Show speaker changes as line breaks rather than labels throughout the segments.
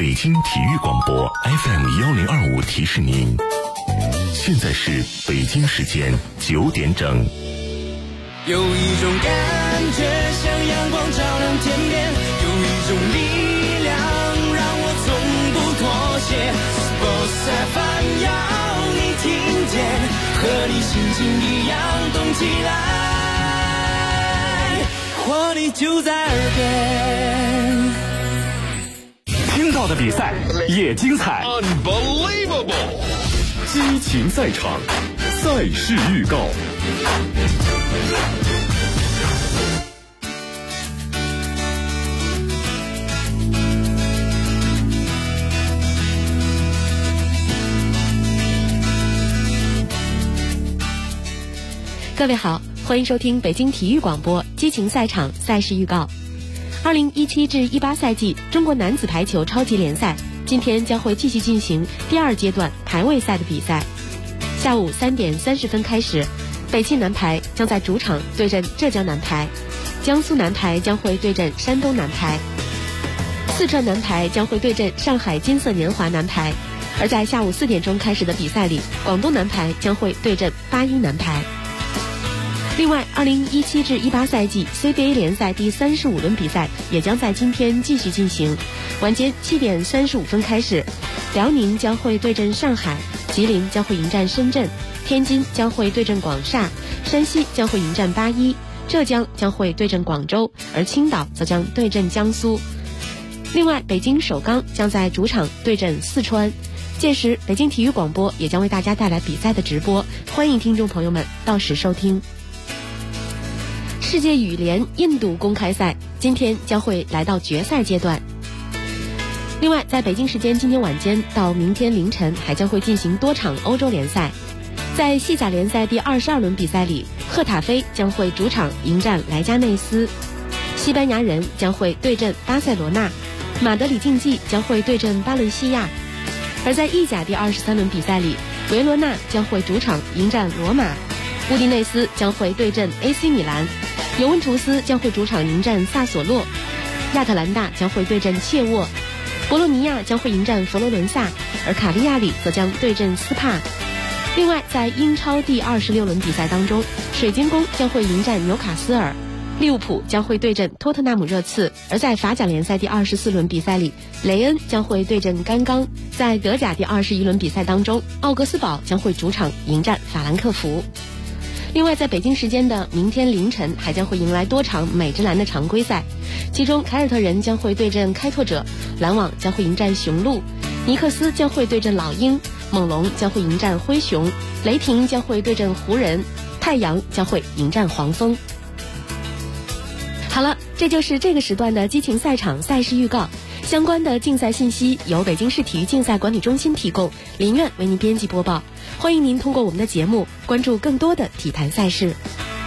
北京体育广播 FM1025提示您，现在是北京时间9点整。
有一种感觉像阳光照亮天边，有一种力量让我从不妥协。Sports FM 要你听见，和你心情一样动起来，活力就在耳边。
听到的比赛也精彩
Unbelievable
激情赛场，赛事预告。
各位好，欢迎收听北京体育广播激情赛场赛事预告。2017至18赛季中国男子排球超级联赛今天将会继续进行第2阶段排位赛的比赛。下午3点30分开始，北汽男排将在主场对阵浙江男排，江苏男排将会对阵山东男排，四川男排将会对阵上海金色年华男排。而在下午4点钟开始的比赛里，广东男排将会对阵巴音男排。另外，2017至18赛季 CBA 联赛第35轮比赛也将在今天继续进行。晚间7点35分开始，辽宁将会对阵上海，吉林将会迎战深圳，天津将会对阵广厦，山西将会迎战81，浙江将会对阵广州，而青岛则将对阵江苏。另外，北京首钢将在主场对阵四川。届时，北京体育广播也将为大家带来比赛的直播，欢迎听众朋友们到时收听。世界羽联印度公开赛今天将会来到决赛阶段。另外，在北京时间今天晚间到明天凌晨还将会进行多场欧洲联赛。在西甲联赛第22轮比赛里，赫塔菲将会主场迎战莱加内斯，西班牙人将会对阵巴塞罗那，马德里竞技将会对阵巴伦西亚。而在意甲第23轮比赛里，维罗纳将会主场迎战罗马，乌迪内斯将会对阵 AC 米兰，尤文图斯将会主场迎战萨索洛，亚特兰大将会对阵切沃，博洛尼亚将会迎战佛罗伦萨，而卡利亚里则将对阵斯帕。另外，在英超第26轮比赛当中，水晶宫将会迎战纽卡斯尔，利物浦将会对阵托特纳姆热刺。而在法甲联赛第24轮比赛里，雷恩将会对阵甘冈。在德甲第21轮比赛当中，奥格斯堡将会主场迎战法兰克福。另外，在北京时间的明天凌晨还将会迎来多场美职篮的常规赛，其中凯尔特人将会对阵开拓者，篮网将会迎战雄鹿，尼克斯将会对阵老鹰，猛龙将会迎战灰熊，雷霆将会对阵湖人，太阳将会迎战黄蜂。好了，这就是这个时段的激情赛场赛事预告。相关的竞赛信息由北京市体育竞赛管理中心提供，林苑为您编辑播报。欢迎您通过我们的节目关注更多的体坛赛事。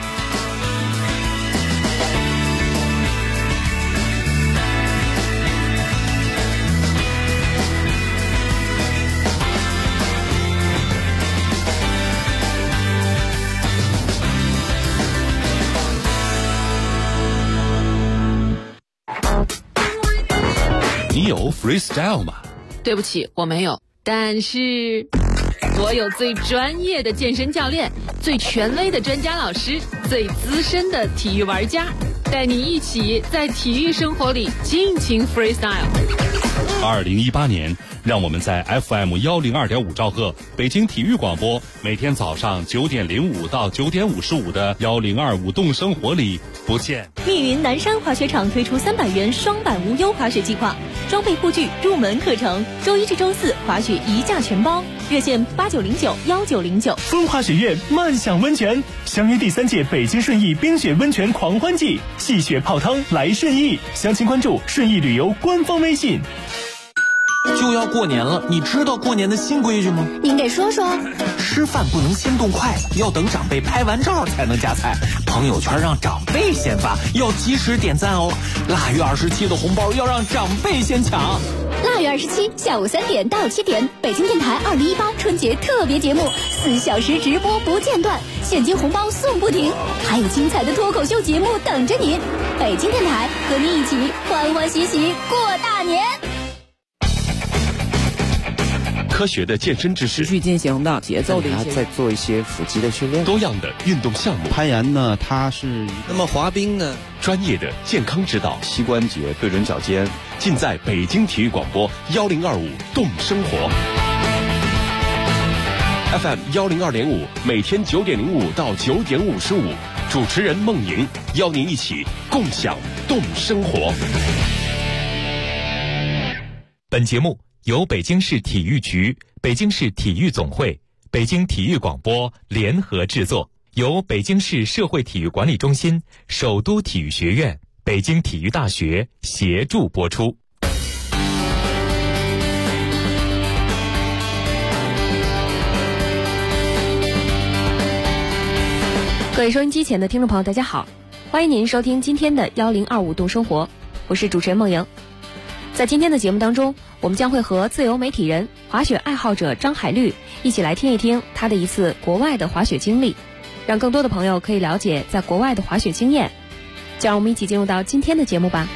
你有 freestyle 吗？
对不起，我没有。但是我有最专业的健身教练，最权威的专家老师，最资深的体育玩家，带你一起在体育生活里尽情 freestyle。
2018年，让我们在 FM102.5兆赫北京体育广播，每天早上9点05到9点55的102舞动生活里不见。
密云南山滑雪场推出300元双板无忧滑雪计划，装备护具、入门课程，周一至周四滑雪一价全包，热线89091909。
风华雪院慢享温泉，相约第3届北京顺义冰雪温泉狂欢季，戏雪泡汤来顺义，详情关注顺义旅游官方微信。
就要过年了，你知道过年的新规矩吗？
您给说说。
吃饭不能先动筷子，要等长辈拍完照才能夹菜。朋友圈让长辈先发，要及时点赞哦。腊月27的红包要让长辈先抢。
腊月27下午3点到7点，北京电台2018春节特别节目，4小时直播不间断，现金红包送不停，还有精彩的脱口秀节目等着您。北京电台和你一起欢欢喜喜过大年。
科学的健身知识，
持续进行的节奏的一些，
再做一些腹肌的训练，
多样的运动项目。
攀岩呢，它是
那么滑冰呢，
专业的健康指导，
膝关节对准脚尖，
尽在北京体育广播1025动生活。FM 102.5，每天9点05到9点55，主持人孟莹邀您一起共享动生活。
本节目由北京市体育局、北京市体育总会、北京体育广播联合制作，由北京市社会体育管理中心、首都体育学院、北京体育大学协助播出。
各位收音机前的听众朋友，大家好，欢迎您收听今天的1025动生活，我是主持人孟莹。在今天的节目当中，我们将会和自由媒体人、滑雪爱好者张海绿一起来听一听他的一次国外的滑雪经历，让更多的朋友可以了解在国外的滑雪经验。就让我们一起进入到今天的节目吧。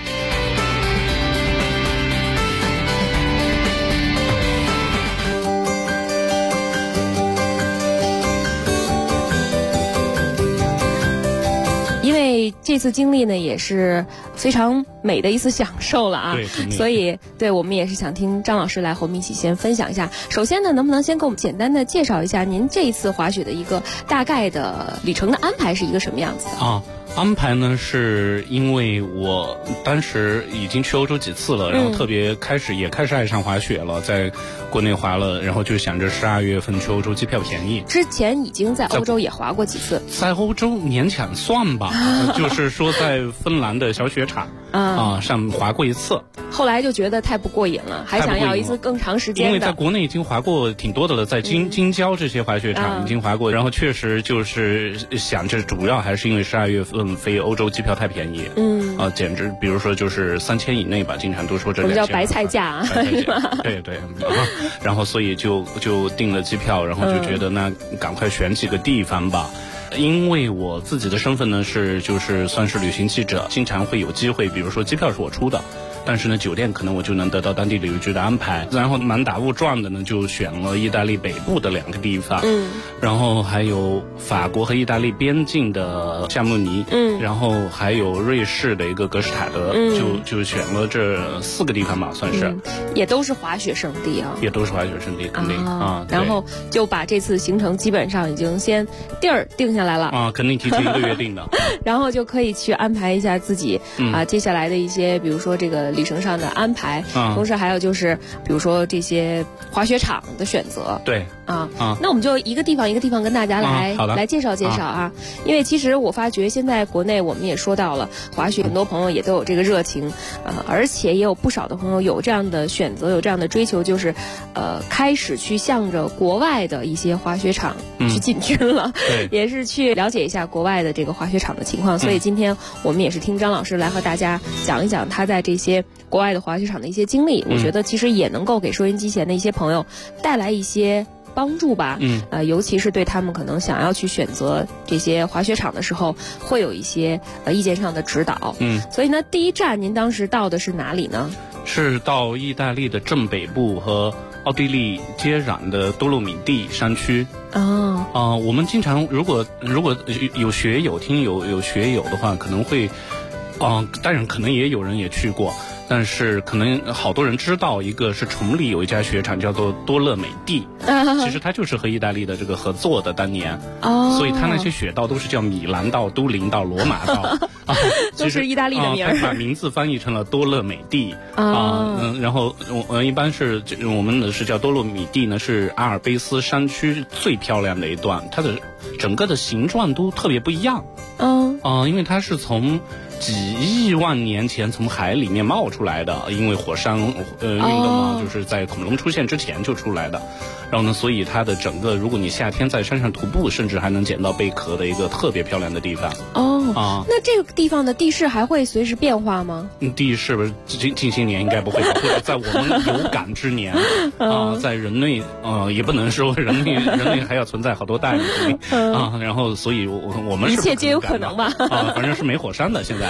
因为这次经历呢也是非常美的一次享受了啊，所以对我们也是想听张老师来和我们一起先分享一下。首先呢，能不能先给我们简单的介绍一下您这一次滑雪的一个大概的里程的安排是一个什么样子的
啊？安排呢，是因为我当时已经去欧洲几次了，然后开始爱上滑雪了，在国内滑了，然后就想着12月份去欧洲机票便宜。
之前已经在欧洲也滑过几次，
在欧洲勉强算吧，就是说在芬兰的小雪场上滑过一次，
后来就觉得太不过瘾了，还想要一次更长时间的。
因为在国内已经滑过挺多的了，在京郊这些滑雪场已经滑过，然后确实就是想着主要还是因为12月份飞欧洲机票太便宜，简直，比如说就是3000以内吧，经常都说这
我们叫白菜价，
对，然后所以就订了机票，然后就觉得那赶快选几个地方吧。因为我自己的身份呢就是算是旅行记者，经常会有机会，比如说机票是我出的，但是呢酒店可能我就能得到当地旅游局的安排，然后满打误撞的呢就选了意大利北部的2个地方，然后还有法国和意大利边境的夏慕尼，然后还有瑞士的一个格施塔德，就选了这4个地方吧，算是，
也都是滑雪胜地啊，
也都是滑雪胜地，肯定啊。
然后就把这次行程基本上已经先地儿定下来了
啊，肯定提前1个月定的，
然后就可以去安排一下自己接下来的一些，比如说这个旅程上的安排，同时还有就是比如说这些滑雪场的选择。
对
那我们就一个地方一个地方跟大家来介绍介绍啊。因为其实我发觉现在国内我们也说到了滑雪，很多朋友也都有这个热情，而且也有不少的朋友有这样的选择，有这样的追求，就是开始去向着国外的一些滑雪场去进军了，也是去了解一下国外的这个滑雪场的情况。所以今天我们也是听张老师来和大家讲一讲他在这些国外的滑雪场的一些经历，我觉得其实也能够给收音机前的一些朋友带来一些帮助吧，尤其是对他们可能想要去选择这些滑雪场的时候，会有一些意见上的指导。所以呢，第一站您当时到的是哪里呢？
是到意大利的正北部和奥地利接壤的多洛米蒂山区。我们经常如果有学友听有学友的话，可能会，当然可能也有人也去过。但是可能好多人知道，一个是崇礼有一家雪场叫做多乐美地，其实它就是和意大利的这个合作的，当年，所以它那些雪道都是叫米兰道、都灵道、罗马道，
都是意大利的名儿，
它把名字翻译成了多乐美地然后一般是我们的是叫多洛米蒂呢，是阿尔卑斯山区最漂亮的一段，它的整个的形状都特别不一样，因为它是从几亿万年前从海里面冒出来的，因为火山运动嘛，就是在恐龙出现之前就出来的。然后呢，所以它的整个，如果你夏天在山上徒步，甚至还能捡到贝壳的一个特别漂亮的地方。
那这个地方的地势还会随时变化吗？
地势不是近些年应该不会，或者在我们有感之年在人类也不能说人类还要存在好多代然后所以我们是
一切皆有可能吧
反正是没火山的现在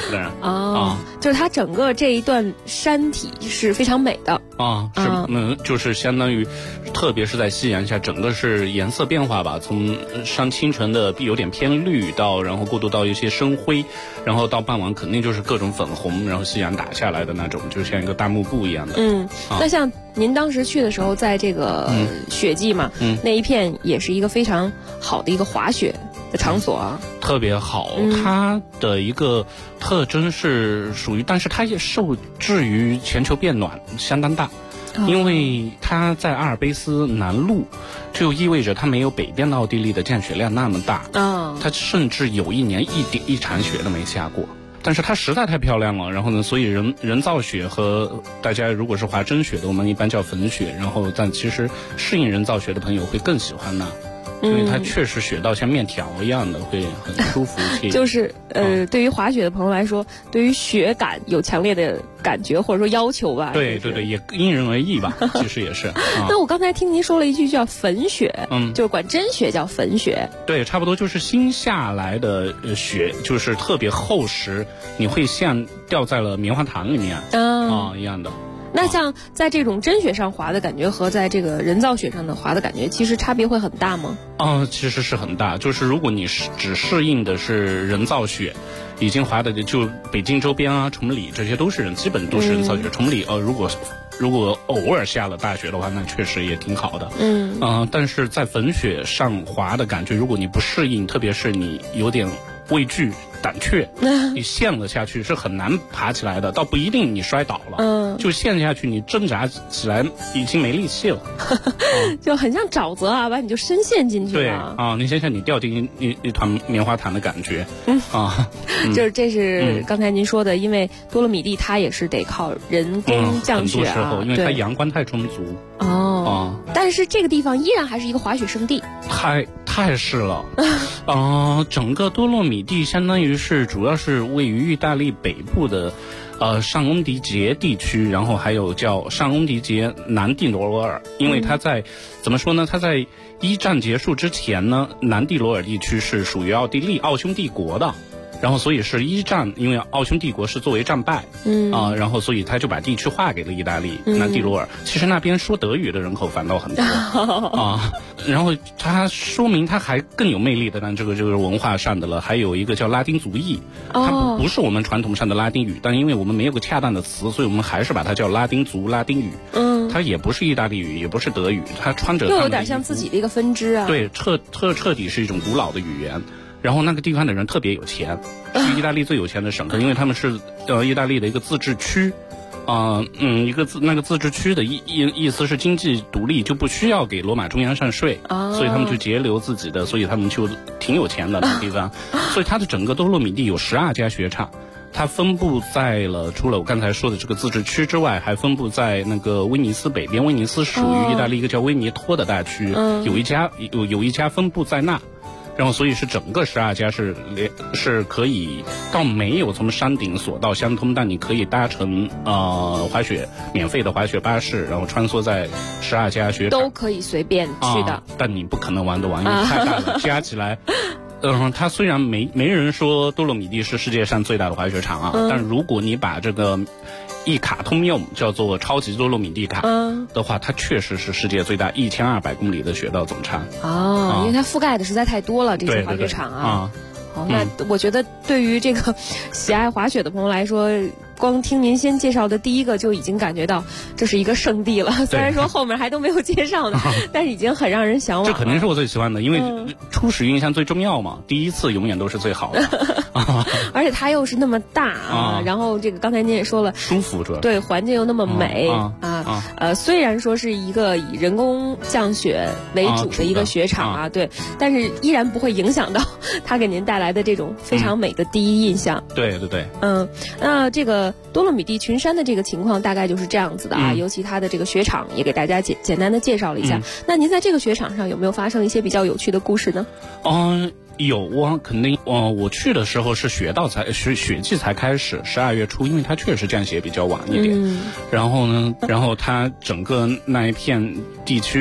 就是它整个这一段山体是非常美的
就是相当于，特别是在夕阳下，整个是颜色变化吧，从上清晨的有点偏绿到，然后过渡到一些深灰，然后到傍晚肯定就是各种粉红，然后夕阳打下来的那种，就像一个大幕布一样的。
那像您当时去的时候，在这个雪季嘛，那一片也是一个非常好的一个滑雪的场所啊，
特别好。它的一个特征是属于，但是它也受制于全球变暖相当大，因为它在阿尔卑斯南麓，就意味着它没有北边的奥地利的降雪量那么大。它甚至有一年一场雪都没下过。但是它实在太漂亮了，然后呢，所以人造雪和大家如果是滑真雪的，我们一般叫粉雪，然后但其实适应人造雪的朋友会更喜欢那。因为它确实雪道像面条一样的，会很舒服。
就是对于滑雪的朋友来说，对于雪感有强烈的感觉或者说要求吧。
对，也因人而异吧，其实也是。
那我刚才听您说了一句叫粉雪，就是管真雪叫粉雪。
对，差不多就是新下来的雪，就是特别厚实，你会像掉在了棉花糖里面一样的。
那像在这种真雪上滑的感觉和在这个人造雪上的滑的感觉，其实差别会很大吗？
其实是很大。就是如果你只适应的是人造雪，已经滑的就北京周边崇礼这些基本都是人造雪。崇礼如果偶尔下了大雪的话，那确实也挺好的。但是在粉雪上滑的感觉，如果你不适应，特别是你有点畏惧胆怯，你陷了下去是很难爬起来的，倒不一定你摔倒了，就陷下去你挣扎起来已经没力气了，
就很像沼泽把你就深陷进去了。
对你想想你掉进一团棉花糖的感觉，
就是这是刚才您说的，因为多洛米蒂它也是得靠人工降雪
很多时候因为它阳光太充足。
但是这个地方依然还是一个滑雪胜地。
太是了。整个多洛米蒂相当于是主要是位于意大利北部的上翁迪杰地区，然后还有叫上翁迪杰南蒂罗尔。因为它在怎么说呢，它在一战结束之前呢，南蒂罗尔地区是属于奥匈帝国的，然后所以是一战，因为奥匈帝国是作为战败，然后所以他就把地区划给了意大利南蒂罗尔。其实那边说德语的人口反倒很多然后它说明它还更有魅力的，但这个就是文化上的了。还有一个叫拉丁族裔，它不是我们传统上的拉丁语，但因为我们没有个恰当的词，所以我们还是把它叫拉丁语。它也不是意大利语，也不是德语，它穿着
又有点像自己的一个分支啊。
对，彻底是一种古老的语言。然后那个地方的人特别有钱，是意大利最有钱的省份，因为他们是意大利的一个自治区，那个自治区的意思是经济独立，就不需要给罗马中央上税，所以他们就节流自己的，所以他们就挺有钱的那个地方。所以它的整个多洛米蒂有12家雪场，它分布在了除了我刚才说的这个自治区之外，还分布在那个威尼斯北边。威尼斯属于意大利一个叫威尼托的大区，有一家分布在那。然后，所以是整个12家是可以到没有从山顶索道相通，但你可以搭乘免费的滑雪巴士，然后穿梭在12家雪场
都可以随便去的。
但你不可能玩得完，因为太大了，加起来。它虽然没人说多洛米蒂是世界上最大的滑雪场但如果你把这个一卡通用叫做超级多洛米蒂卡的话，它确实是世界最大1200公里的雪道总长。
因为它覆盖的实在太多了，这些滑雪场那我觉得对于这个喜爱滑雪的朋友来说，光听您先介绍的第一个就已经感觉到这是一个圣地了。虽然说后面还都没有介绍呢，但是已经很让人向往了。
这肯定是我最喜欢的，因为初始印象最重要嘛，第一次永远都是最好的。
而且它又是那么大然后这个刚才您也说了，
舒服主要
对，环境又那么美虽然说是一个以人工降雪为主的一个雪场对，但是依然不会影响到它给您带来的这种非常美的第一印象。
对。
那这个多洛米蒂群山的这个情况大概就是这样子的尤其它的这个雪场也给大家简单的介绍了一下。那您在这个雪场上有没有发生一些比较有趣的故事呢？
有肯定。我去的时候是雪季才开始，12月初，因为它确实降雪比较晚一点。然后它整个那一片地区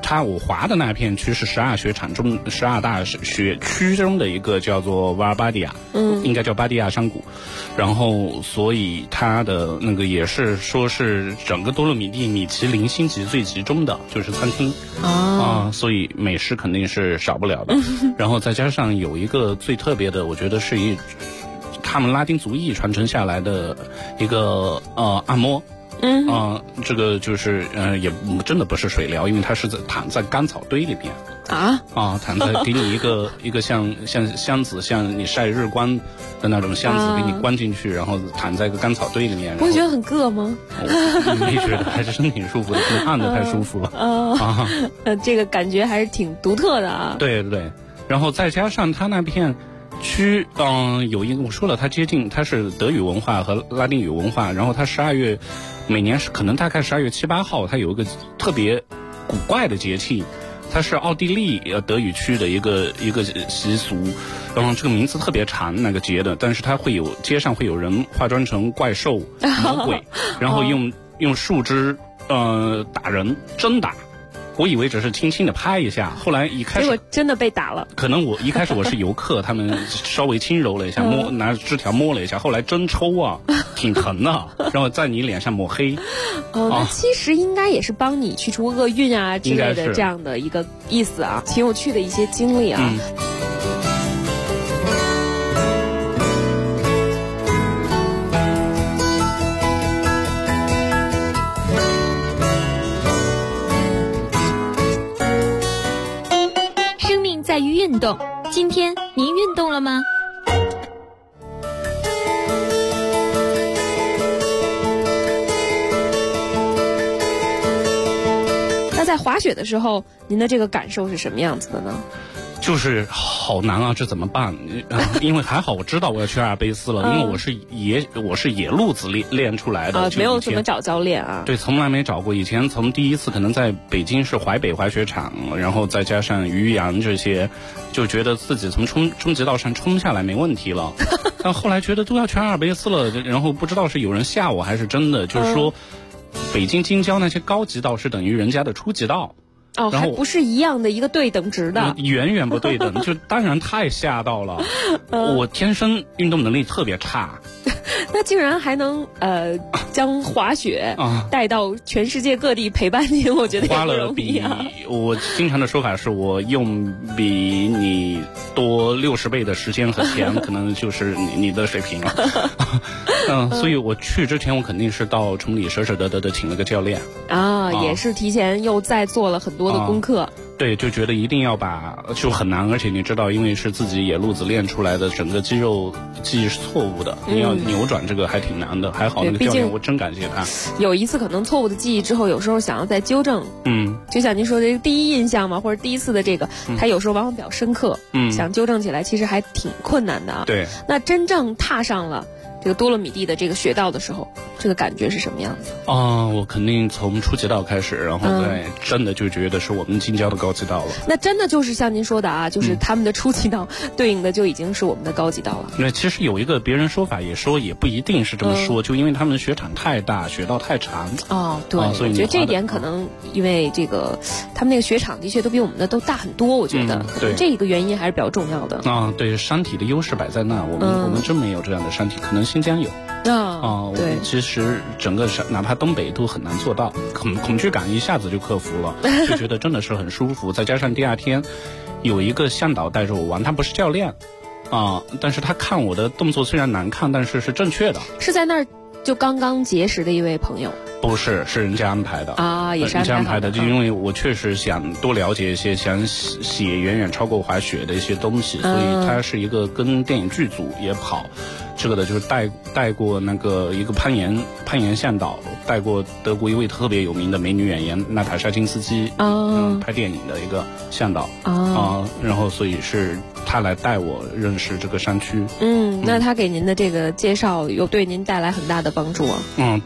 我滑的那片区是12雪场中12大雪区中的一个叫做瓦尔巴迪亚，应该叫巴迪亚山谷，然后所以它的那个也是说是整个多洛米蒂米其林星级最集中的就是餐厅所以美食肯定是少不了的。然后再加上有一个最特别的，我觉得是他们拉丁族裔传承下来的一个按摩。这个就是也真的不是水疗，因为它是躺在干草堆里边躺在给你一个像箱子，像你晒日光的那种箱子，给你关进去，然后躺在一个干草堆里面。
不会觉得很硌吗？
没觉得，还是真挺舒服的，比按的太舒服了
这个感觉还是挺独特的啊。
对对，然后再加上它那片区有一个我说了，它是德语文化和拉丁语文化，然后它12月每年是可能大概12月7、8号，它有一个特别古怪的节气，它是奥地利德语区的一个习俗，然后这个名字特别长那个节的，但是它街上会有人化妆成怪兽魔鬼，然后用树枝打人真打。我以为只是轻轻的拍一下，后来一开始
结果真的被打了。
可能一开始我是游客，他们稍微轻柔了一下，拿枝条摸了一下，后来真抽挺疼的，然后在你脸上抹黑。
那其实应该也是帮你去除厄运啊之类的这样的一个意思啊，挺有趣的一些经历啊。
在于运动，今天您运动了吗？
那在滑雪的时候，您的这个感受是什么样子的呢？
就是好难啊，这怎么办？因为还好我知道我要去阿尔卑斯了，因为我是野路子练出来的，
没有怎么找教练啊。
对，从来没找过。以前从第一次可能在北京是淮北滑雪场，然后再加上渔阳这些，就觉得自己从冲极道上冲下来没问题了。但后来觉得都要去阿尔卑斯了，然后不知道是有人吓我还是真的，就是说北京京郊那些高级道是等于人家的初级道。
还不是一样的一个对等值的，
远远不对等，就当然太吓到了。我天生运动能力特别差，
那竟然还能将滑雪带到全世界各地陪伴您，我觉得也不容易啊。
我经常的说法是我用比你多60倍的时间和钱，可能就是你的水平了。所以我去之前，我肯定是到崇礼舍得的请了个教练
也是提前又再做了很多的功课。
对，就觉得一定要就很难，而且你知道，因为是自己野路子练出来的，整个肌肉记忆是错误的，你要扭转这个还挺难的。还好那个教练，我真感谢他。
有一次可能错误的记忆之后，有时候想要再纠正，就像您说的这个第一印象嘛，或者第一次的这个，他有时候往往比较深刻，想纠正起来其实还挺困难的啊。
对，
那真正踏上了这个多洛米蒂的这个雪道的时候，这个感觉是什么样子？
我肯定从初级道开始，然后再真的就觉得是我们京郊的高级道了。
那真的就是像您说的啊，就是他们的初级道对应的就已经是我们的高级道了。
那其实有一个别人说法也说，也不一定是这么说，就因为他们雪场太大，雪道太长。
对，所以我觉得这一点可能因为这个他们那个雪场的确都比我们的都大很多，我觉得
对
这个原因还是比较重要的。
对，山体的优势摆在那，我们真没有这样的山体，可能新疆有。
对，
其实整个哪怕东北都很难做到，恐惧感一下子就克服了，就觉得真的是很舒服。再加上第二天有一个向导带着我玩，他不是教练但是他看我的动作虽然难看，但是是正确的。
是在那儿就刚刚结识的一位朋友？
不是，是人家安排的
也是
人家安排的，就因为我确实想多了解一些，想写远远超过滑雪的一些东西，所以他是一个跟电影剧组也跑这个的，就是带过那个一个攀岩向导，带过德国一位特别有名的美女演员娜塔莎金斯基拍电影的一个向导然后所以是他来带我认识这个山区。
那他给您的这个介绍有对您带来很大的帮助啊？
对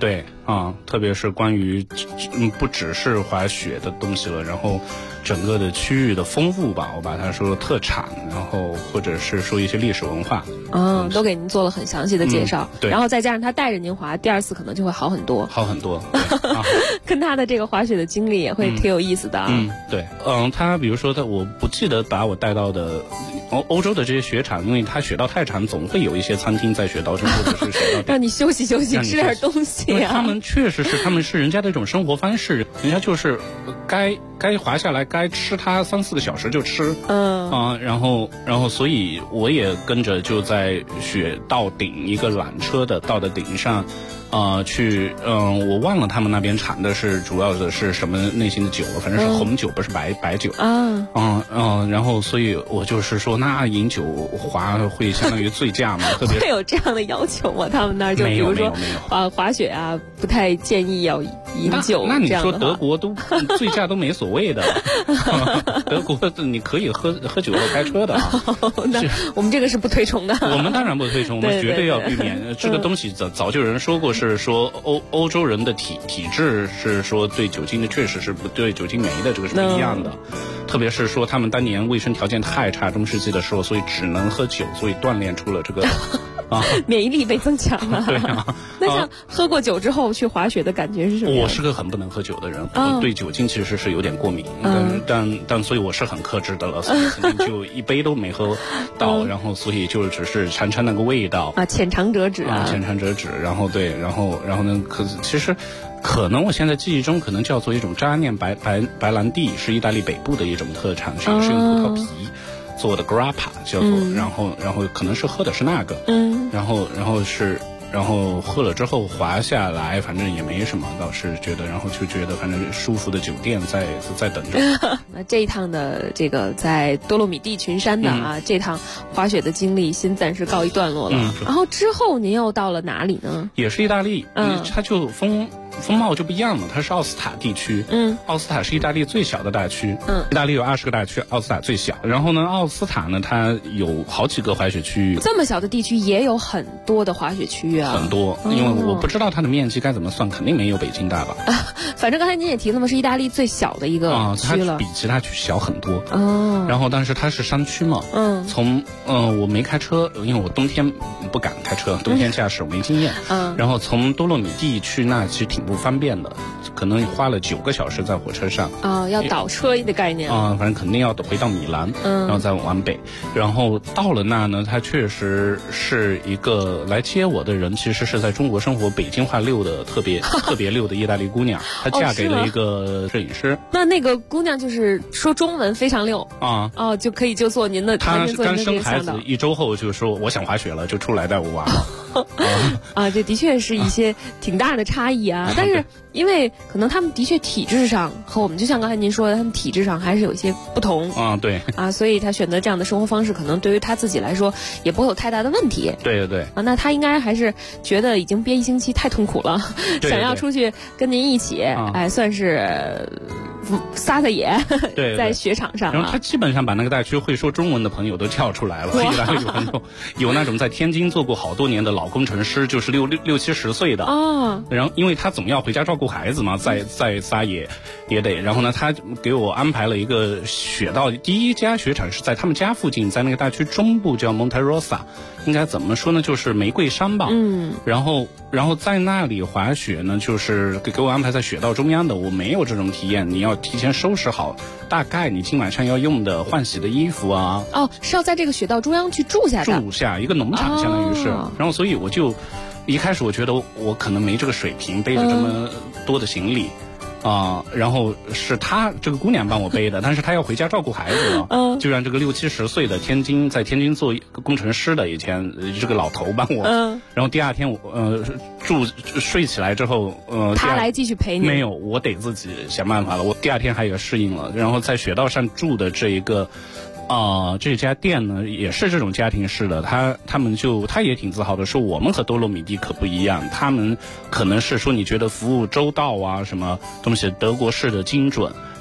特别是关于不只是滑雪的东西了，然后整个的区域的丰富吧，我把它说特产，然后或者是说一些历史文化，
都给您做了很详细的介绍。
对，
然后再加上他带着您滑，第二次可能就会好很多。
好很多，
跟他的这个滑雪的经历也会挺有意思的啊。
对，他比如说我不记得把我带到的欧洲的这些雪场，因为它雪道太长，总会有一些餐厅在雪道中，或者是雪道
让你休息休息，吃点东西啊。
他们确实是，他们是人家的一种生活方式，人家就是该滑下来，该吃它3-4个小时就吃，然后所以我也跟着就在雪道顶一个缆车的道的顶上。我忘了他们那边产的是主要的是什么类型的酒了，反正是红酒，不是白酒。然后所以我就是说，那饮酒滑会相当于醉驾嘛？特别
会有这样的要求吗？他们那儿就比如说滑雪啊，不太建议要饮酒。
那你说德国都醉驾都没所谓的，德国你可以喝酒后开车的啊。
那我们这个是不推崇的。
我们当然不推崇，我们绝对要避免这个东西。早就有人说过。是说欧洲人的体质是说对酒精的确实是不对酒精酶的这个是不一样的，特别是说他们当年卫生条件太差，中世纪的时候，所以只能喝酒，所以锻炼出了这个
免疫力被增强了。
对啊，
那像喝过酒之后去滑雪的感觉是什么？
我是个很不能喝酒的人，我对酒精其实是有点过敏，但所以我是很克制的了，所以肯定就一杯都没喝到，然后所以就只是尝尝那个味道
啊，浅尝辄止啊，
浅尝辄止，然后对，然后呢，其实可能我现在记忆中可能叫做一种扎念白兰地，是意大利北部的一种特产，是用葡萄皮做的 grappa 叫做，然后可能是喝的是那个，然后喝了之后滑下来，反正也没什么，倒是觉得，然后就觉得反正舒服的酒店在等着。
那这一趟的这个在多洛米蒂群山的这趟滑雪的经历先暂时告一段落了。然后之后您又到了哪里呢？
也是意大利，它就风貌就不一样了，它是奥斯塔地区。奥斯塔是意大利最小的大区。意大利有20个大区，奥斯塔最小。然后呢，奥斯塔呢，它有好几个滑雪区域。
这么小的地区也有很多的滑雪区域啊。
很多，因为我不知道它的面积该怎么算，肯定没有北京大吧。
反正刚才您也提了嘛，是意大利最小的一个区了。
它比其他区小很多。然后但是它是山区嘛。从我没开车，因为我冬天不敢开车，冬天驾驶我没经验。然后从多洛米蒂去那其实挺不方便的，可能花了9个小时在火车上。
要倒车的概念。
反正肯定要回到米兰，然后再往北。然后到了那呢，它确实是一个来接我的人，其实是在中国生活北京话溜的特别溜的意大利姑娘，她嫁给了一个摄影师。
那个姑娘就是说中文非常溜就可以就做您的。
她刚生孩子1周后就说我想滑雪了，就出来带我玩了。
这的确是一些挺大的差异啊。但是因为可能他们的确体质上和我们，就像刚才您说的，他们体质上还是有一些不同
对
所以他选择这样的生活方式，可能对于他自己来说也不会有太大的问题。
对
那他应该还是觉得已经憋1星期太痛苦了，想要出去跟您一起算是撒野，在雪场上。
然后他基本上把那个大区会说中文的朋友都叫出来了。意大利朋友有那种在天津做过好多年的老工程师，就是60-70岁的然后因为他总要回家照顾孩子嘛，再撒野也得。然后呢，他给我安排了一个雪道，第一家雪场是在他们家附近，在那个大区中部叫 Monte Rosa， 应该怎么说呢，就是玫瑰山吧。然后在那里滑雪呢，就是给我安排在雪道中央的，我没有这种体验，你要提前收拾好大概你今晚上要用的换洗的衣服啊。
是要在这个雪道中央去住下的。
住下一个农场相当于是。然后所以我就一开始我觉得我可能没这个水平背着这么多的行李然后是她这个姑娘帮我背的，但是她要回家照顾孩子了，就让这个60-70岁的在天津做工程师的以前这个老头帮我。然后第二天我睡起来之后
他来继续陪你？
没有，我得自己想办法了。我第二天还有适应了，然后在雪道上住的这一个。这家店呢也是这种家庭式的，他也挺自豪的，说我们和多洛米蒂可不一样，他们可能是说你觉得服务周到啊什么东西德国式的精准，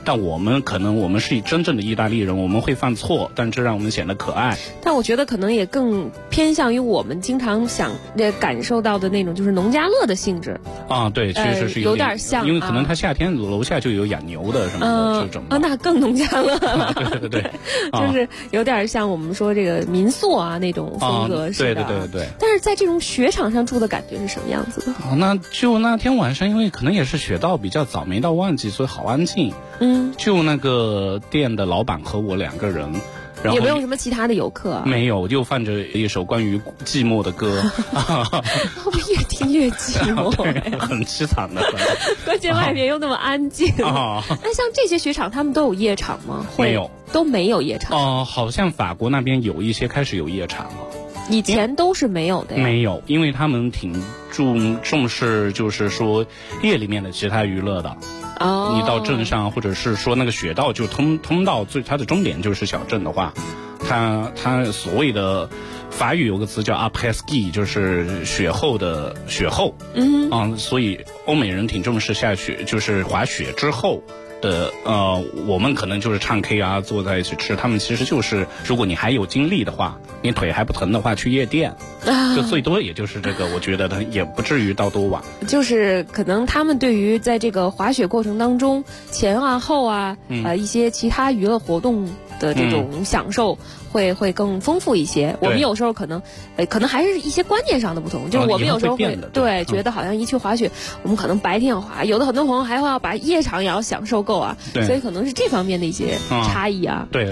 但我们是真正的意大利人，我们会犯错，但这让我们显得可爱。
但我觉得可能也更偏向于我们经常感受到的那种，就是农家乐的性质。
啊，对，确实是
有点像，
因为可能他夏天楼下就有养牛的什么的这种。
那更农家乐。
对，
就是有点像我们说这个民宿啊那种风格似的。
对。
但是在这种雪场上住的感觉是什么样子的？
那就那天晚上，因为可能也是雪道比较早，没到旺季，所以好安静。就那个店的老板和我2个人。然后
有没有什么其他的游客啊？
没有，就放着一首关于寂寞的歌。
我越听越寂寞，
很凄惨的。
关键外面又那么安静。那像这些雪场，他们都有夜场吗？
没有，
都没有夜场。
好像法国那边有一些开始有夜场了。
以前都是没有的呀。
没有，因为他们挺重视，就是说夜里面的其他娱乐的。你到镇上，或者是说那个雪道就通到它的终点就是小镇的话，它所谓的法语有个词叫 après ski， 就是雪后的雪后。所以欧美人挺重视下雪，就是滑雪之后的我们可能就是唱 K 啊，坐在一起吃。他们其实就是如果你还有精力的话，你腿还不疼的话，去夜店。就最多也就是这个，我觉得它也不至于到多晚。
就是可能他们对于在这个滑雪过程当中前啊后啊一些其他娱乐活动的这种享受会更丰富一些。我们有时候可能还是一些观念上的不同，就是我们有时候会觉得好像一去滑雪，我们可能白天要滑，有的很多朋友还会要把夜场也要享受够啊，所以可能是这方面的一些差异啊。
对。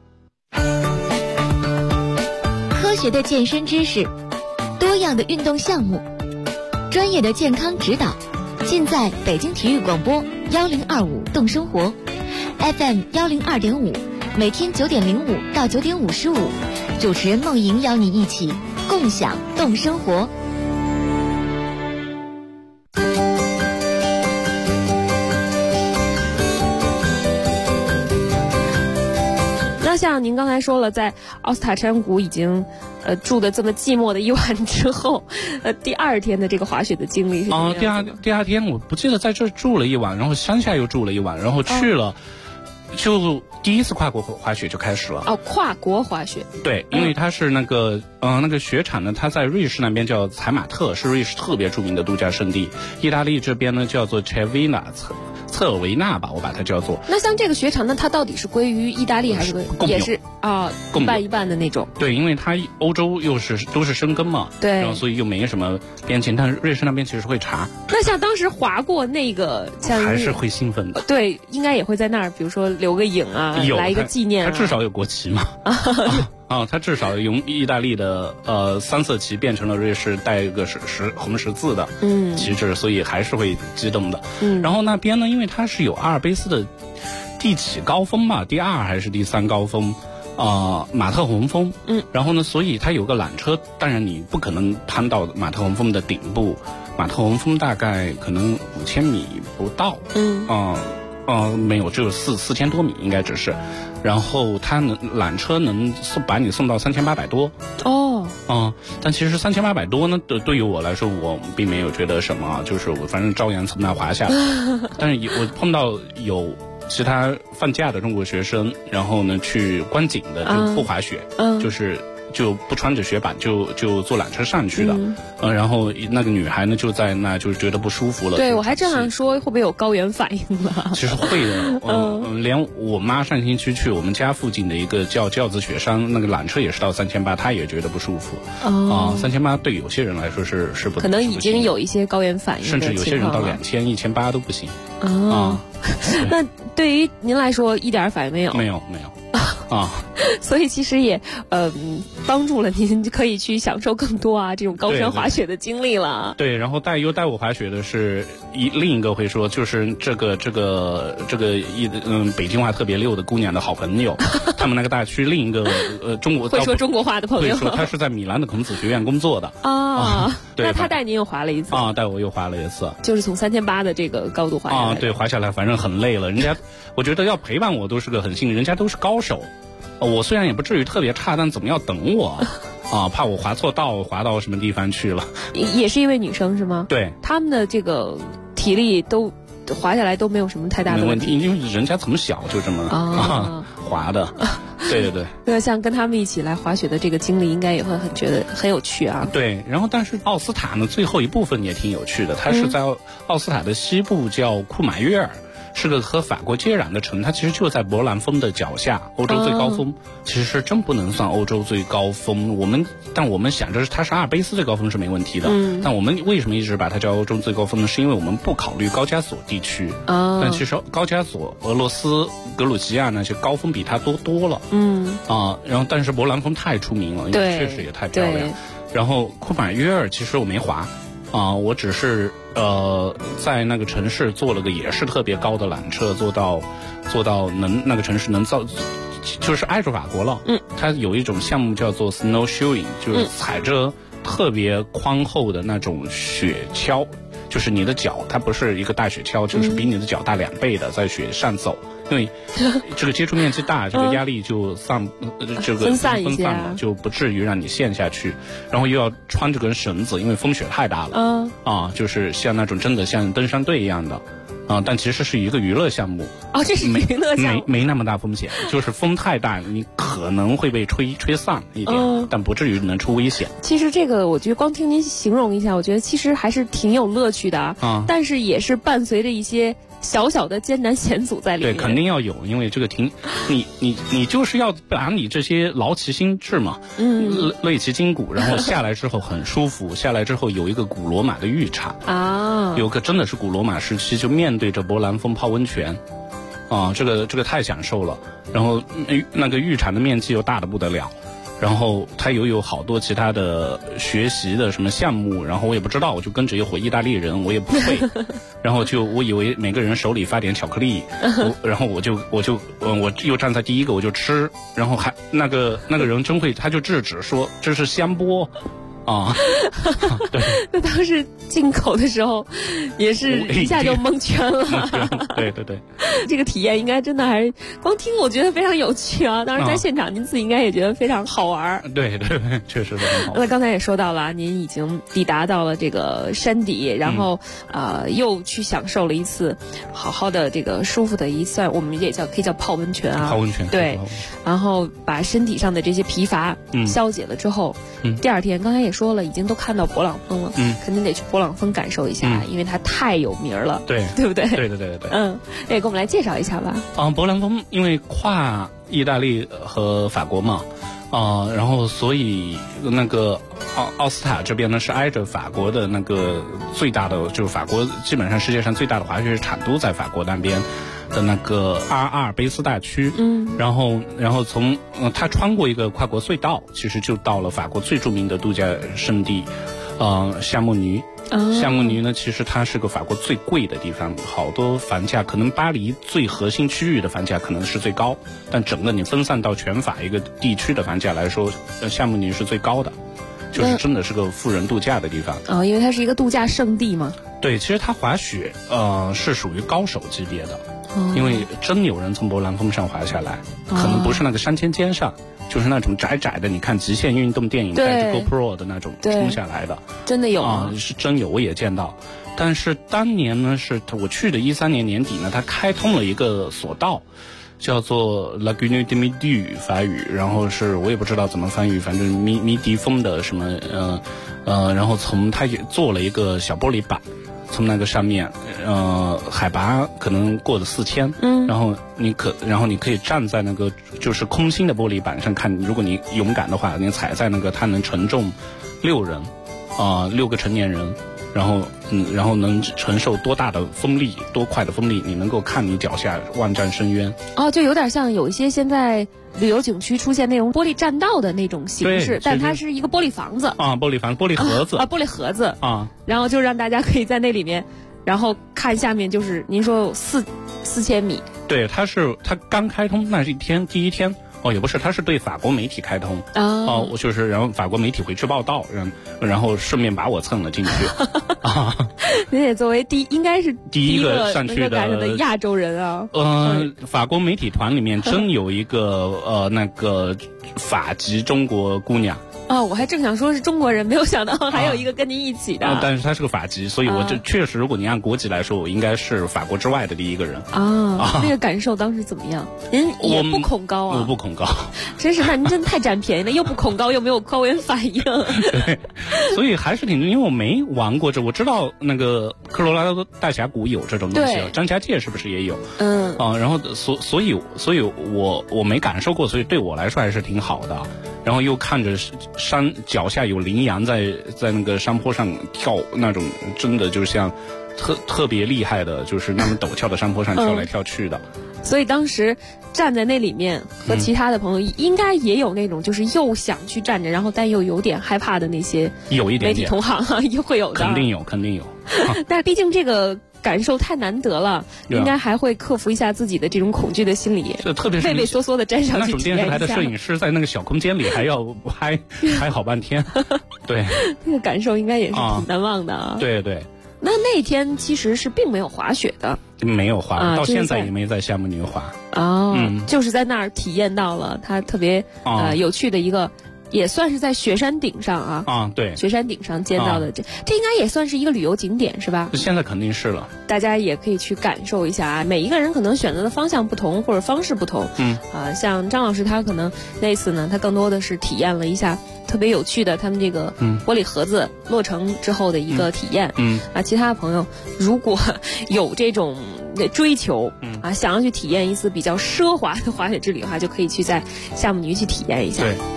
科学的健身知识，多样的运动项目，专业的健康指导，尽在北京体育广播1025动生活 FM 102.5，每天9点05到9点55，主持人梦莹邀你一起共享动生活。
那像您刚才说了，在奥斯塔山谷已经住的这么寂寞的一晚之后，第二天的这个滑雪的经历是什么样子的？
第二天我不记得在这住了一晚，然后山下又住了一晚，然后去了。就第一次跨国滑雪就开始了。
跨国滑雪。
对，因为它是那个雪场呢，它在瑞士那边叫采马特，是瑞士特别著名的度假胜地。意大利这边呢叫做策尔维纳吧，我把它叫做。
那像这个雪场，那它到底是归于意大利还是也是一半一半的那种？
对，因为它欧洲都是生根嘛，
对，
然后所以又没什么边境，但是瑞士那边其实会查。
那像当时滑过那个，像
还是会兴奋的。
对，应该也会在那儿，比如说留个影啊，来一个纪念。
它至少有国旗嘛。它至少用意大利的3色旗变成了瑞士带一个红十字的旗帜，所以还是会激动的。然后那边呢，因为它是有阿尔卑斯的第几高峰吧，第2还是第3高峰，马特洪峰。然后呢，所以它有个缆车，当然你不可能攀到马特洪峰的顶部，马特洪峰大概可能5000米不到。没有，只有4000多米，应该只是。然后它缆车能把你送到3800多。但其实3800多呢，对于我来说，我并没有觉得什么，就是我反正照样从那滑下来。但是我碰到有其他放假的中国学生，然后呢去观景的，就不滑雪，就不穿着雪板就坐缆车上去的。然后那个女孩呢就在那就觉得不舒服了。
对，我还正想说会不会有高原反应呢？
其实会的。连我妈上星期去我们家附近的一个叫轿子雪山，那个缆车也是到3800，她也觉得不舒服。3800对有些人来说是不
可能已经有一些高原反应，
甚至有些人到2000、1800都不行。
那对于您来说一点反应没有？
没有。
所以其实也帮助了您可以去享受更多这种高山滑雪的经历了。
对，然后带我滑雪的是另一个会说，就是这个北京话特别溜的姑娘的好朋友，他们那个大区另一个
会说中国话的朋友，
会说他是在米兰的孔子学院工作的。
那他带您又滑了一次？
带我又滑了一次，
就是从3800的这个高度滑下来。
对，滑下来反正很累了。人家我觉得要陪伴我都是个很幸运，人家都是高手。我虽然也不至于特别差，但怎么要等我怕我滑错道，滑到什么地方去了。
也是一位女生是吗？
对，
他们的这个体力都滑下来都没有什么太大的
问题，因为人家从小就这么滑的。对对对，
那像跟他们一起来滑雪的这个经历，应该也会觉得很有趣啊。
对，然后但是奥斯塔呢，最后一部分也挺有趣的，它是在奥斯塔的西部叫库马约尔。是个和法国接壤的城，它其实就在勃兰峰的脚下，欧洲最高峰。其实真不能算欧洲最高峰，但我们想着它是阿尔卑斯最高峰是没问题的。但我们为什么一直把它叫欧洲最高峰呢？是因为我们不考虑高加索地区。但其实高加索、俄罗斯、格鲁吉亚那些高峰比它多了。然后但是勃兰峰太出名了，因为确实也太漂亮。然后库马约尔其实我没滑。我只是在那个城市坐了个也是特别高的缆车，坐到那个城市能就是挨着法国了。它有一种项目叫做 snowshoeing， 就是踩着特别宽厚的那种雪橇，就是你的脚它不是一个大雪橇，就是比你的脚大2倍的在雪上走。因为这个接触面积大，这个压力就分散了，就不至于让你陷下去。然后又要穿这根绳子，因为风雪太大了。就是像那种真的像登山队一样的。但其实是一个娱乐项目。
这是娱乐项目，
没那么大风险，就是风太大，你可能会被吹散一点，但不至于能出危险。
其实这个我觉得光听您形容一下，我觉得其实还是挺有乐趣的但是也是伴随着一些小小的艰难险阻在里面。
对，肯定要有，因为这个你就是要把你这些劳其心志嘛，累其筋骨，然后下来之后很舒服，下来之后有一个古罗马的浴场有个真的是古罗马时期就面对着勃兰峰泡温泉这个太享受了。然后那个浴场的面积又大得不得了。然后他有好多其他的学习的什么项目，然后我也不知道，我就跟着一伙意大利人，我也不会，然后我以为每个人手里发点巧克力，然后我又站在第一个我就吃，然后还那个人真会，他就制止说这是香波。对，
那当时进口的时候，也是一下就蒙圈了。
对对对，
这个体验应该真的还是光听，我觉得非常有趣啊。当然在现场，您自己应该也觉得非常好玩。
对对对，确实非常好玩。
那刚才也说到了，您已经抵达到了这个山底，然后又去享受了一次好好的这个舒服的一算，我们也可以叫泡温泉啊。
泡温泉。
对，然后把身体上的这些疲乏消解了之后，第二天刚才也说了，已经都看到勃朗峰了，肯定得去勃朗峰感受一下，因为它太有名了，
对
不对？
对对对对。
也给我们来介绍一下吧。
勃兰峰因为跨意大利和法国嘛，然后所以那个奥斯塔这边呢是挨着法国的那个最大的，就是法国基本上世界上最大的滑雪场都在法国那边的那个阿尔卑斯大区。然后从它穿过一个跨国隧道，其实就到了法国最著名的度假胜地夏慕尼。夏慕尼呢，其实它是个法国最贵的地方，好多房价可能巴黎最核心区域的房价可能是最高，但整个你分散到全法一个地区的房价来说，夏慕尼是最高的，就是真的是个富人度假的地方。
因为它是一个度假胜地嘛。
对，其实它滑雪是属于高手级别的。因为真有人从勃兰峰上滑下来，可能不是那个山尖尖上，就是那种窄窄的，你看极限运动电影带着 GoPro 的那种冲下来的，
真的有
是真有，我也见到。但是当年呢，是我去的13年年底呢，它开通了一个索道，叫做 Lagune de Midi 法语，然后是我也不知道怎么翻译，反正迷笛峰的什么然后它也做了一个小玻璃板。从那个上面，海拔可能过了4000，然后你可以站在那个就是空心的玻璃板上看，如果你勇敢的话，你踩在那个它能承重6人，6个成年人，然后能承受多大的风力，多快的风力，你能够看你脚下万丈深渊。
就有点像有一些现在旅游景区出现那种玻璃栈道的那种形式，但它是一个玻璃房子
玻璃房、玻璃盒子
玻璃盒子然后就让大家可以在那里面，然后看下面，就是您说有4000米。
对，它刚开通那是第一天。也不是，它是对法国媒体开通就是然后法国媒体回去报道，然后顺便把我蹭了进去
您也作为应该是
第一个上去
的亚洲人啊。
法国媒体团里面真有一个那个法籍中国姑娘
哦，我还正想说是中国人，没有想到还有一个跟您一起的。
但是他是个法籍，所以我这确实，如果您按国籍来说，我应该是法国之外的第一个人。
那个感受当时怎么样？您也不恐高啊？
我不恐高。
真是，那您真的太占便宜了，又不恐高，又没有高原反应。
对，所以还是挺，因为我没玩过这，我知道那个科罗拉多大峡谷有这种东西，张家界是不是也有？然后所以我没感受过，所以对我来说还是挺好的。然后又看着山脚下有羚羊在那个山坡上跳，那种真的就像特别厉害的，就是那么陡峭的山坡上跳来跳去的。
所以当时站在那里面和其他的朋友，应该也有那种就是又想去站着，然后但又有点害怕的那些
有一点
媒体同行也会有的，
肯定有。
但是毕竟这个感受太难得了，应该还会克服一下自己的这种恐惧的心理，
特别是
畏畏缩缩的站上去体验一下。
那种电视台的摄影师在那个小空间里还要拍好半天，对，
那个感受应该也是挺难忘的啊。
对。
那天其实是并没有滑雪的，
没有滑，到现在也没在夏慕尼滑。
就是在那儿体验到了它特别有趣的一个。也算是在雪山顶上
对，
雪山顶上见到的，这应该也算是一个旅游景点是吧？
现在肯定是了，
大家也可以去感受一下啊。每一个人可能选择的方向不同，或者方式不同。像张老师他可能那次呢，他更多的是体验了一下特别有趣的他们这个玻璃盒子落成之后的一个体验。其他的朋友如果有这种追求想要去体验一次比较奢华的滑雪之旅的话，就可以去在夏慕尼去体验一下。
对。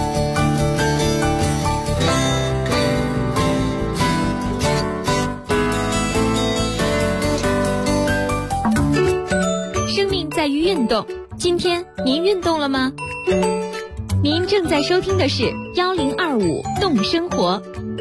在于运动，今天您运动了吗？您正在收听的是1025动生活。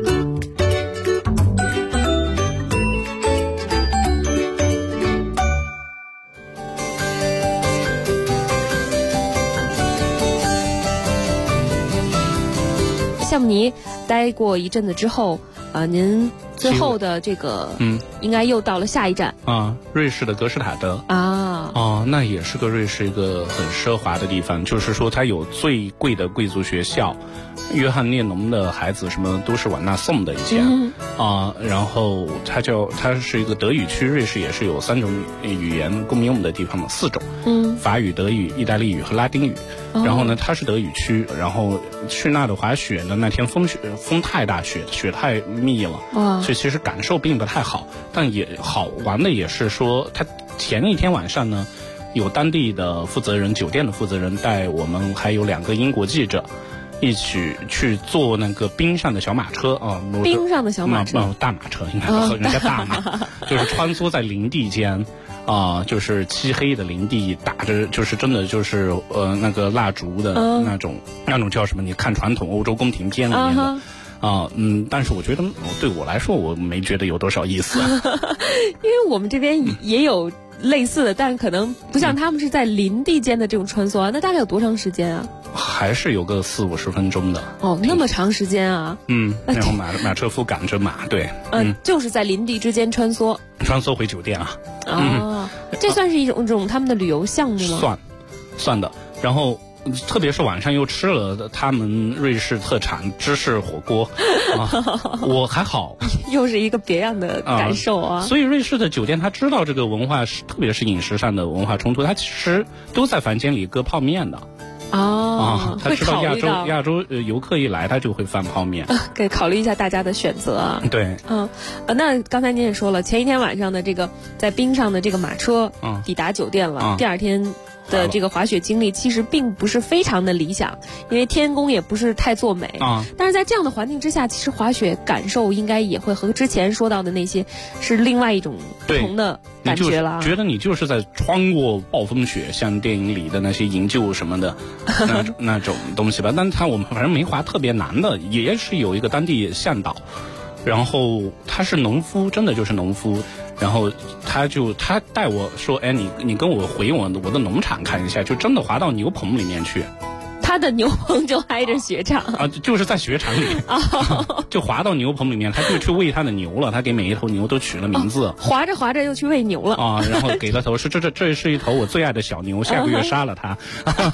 夏慕尼待过一阵子之后，您最后的这个应该又到了下一站
瑞士的格施塔德那也是个瑞士一个很奢华的地方，就是说它有最贵的贵族学校，约翰列侬的孩子什么都是往那送的以前然后它是一个德语区，瑞士也是有3种语言共用的地方嘛，4种法语、德语、意大利语和拉丁语。然后呢，它是德语区，然后去那的滑雪呢，那天风太大，雪太密了，所以其实感受并不太好。但也好玩的也是说，它前一天晚上呢，有当地的负责人，酒店的负责人带我们还有2个英国记者一起去坐那个冰上的小马车
冰上的小马车，
大马车应该和人家大马，就是穿梭在林地间。就是漆黑的林地，打着就是真的就是那个蜡烛的那种叫什么？你看传统欧洲宫廷片里面的但是我觉得对我来说我没觉得有多少意思，
因为我们这边也有类似的，但可能不像他们是在林地间的这种穿梭那大概有多长时间啊？
还是有个40-50分钟的
那么长时间啊？
然后马车夫赶着马，对，
就是在林地之间穿梭
回酒店
这算是一种他们的旅游项目吗？
算的。然后特别是晚上又吃了他们瑞士特产芝士火锅我还好，
又是一个别样的感受
所以瑞士的酒店他知道这个文化，特别是饮食上的文化冲突，他其实都在房间里搁泡面的他知道亚洲游客一来他就会放泡面
给考虑一下大家的选择
对
那刚才您也说了，前一天晚上的这个在冰上的这个马车抵达酒店了，第2天的这个滑雪经历其实并不是非常的理想，因为天公也不是太作美但是在这样的环境之下，其实滑雪感受应该也会和之前说到的那些是另外一种不同的感觉了
觉得你就是在穿过暴风雪，像电影里的那些营救什么的那种东西吧。但是我们反正没滑特别难的，也是有一个当地向导，然后他是农夫，真的就是农夫，然后他带我说，你跟我回我的农场看一下，就真的滑到牛棚里面去。
他的牛棚就挨着雪场
就是在雪场里就滑到牛棚里面，他就去喂他的牛了，他给每一头牛都取了名字
滑着滑着又去喂牛了
然后给了头是这是一头我最爱的小牛，下个月杀了它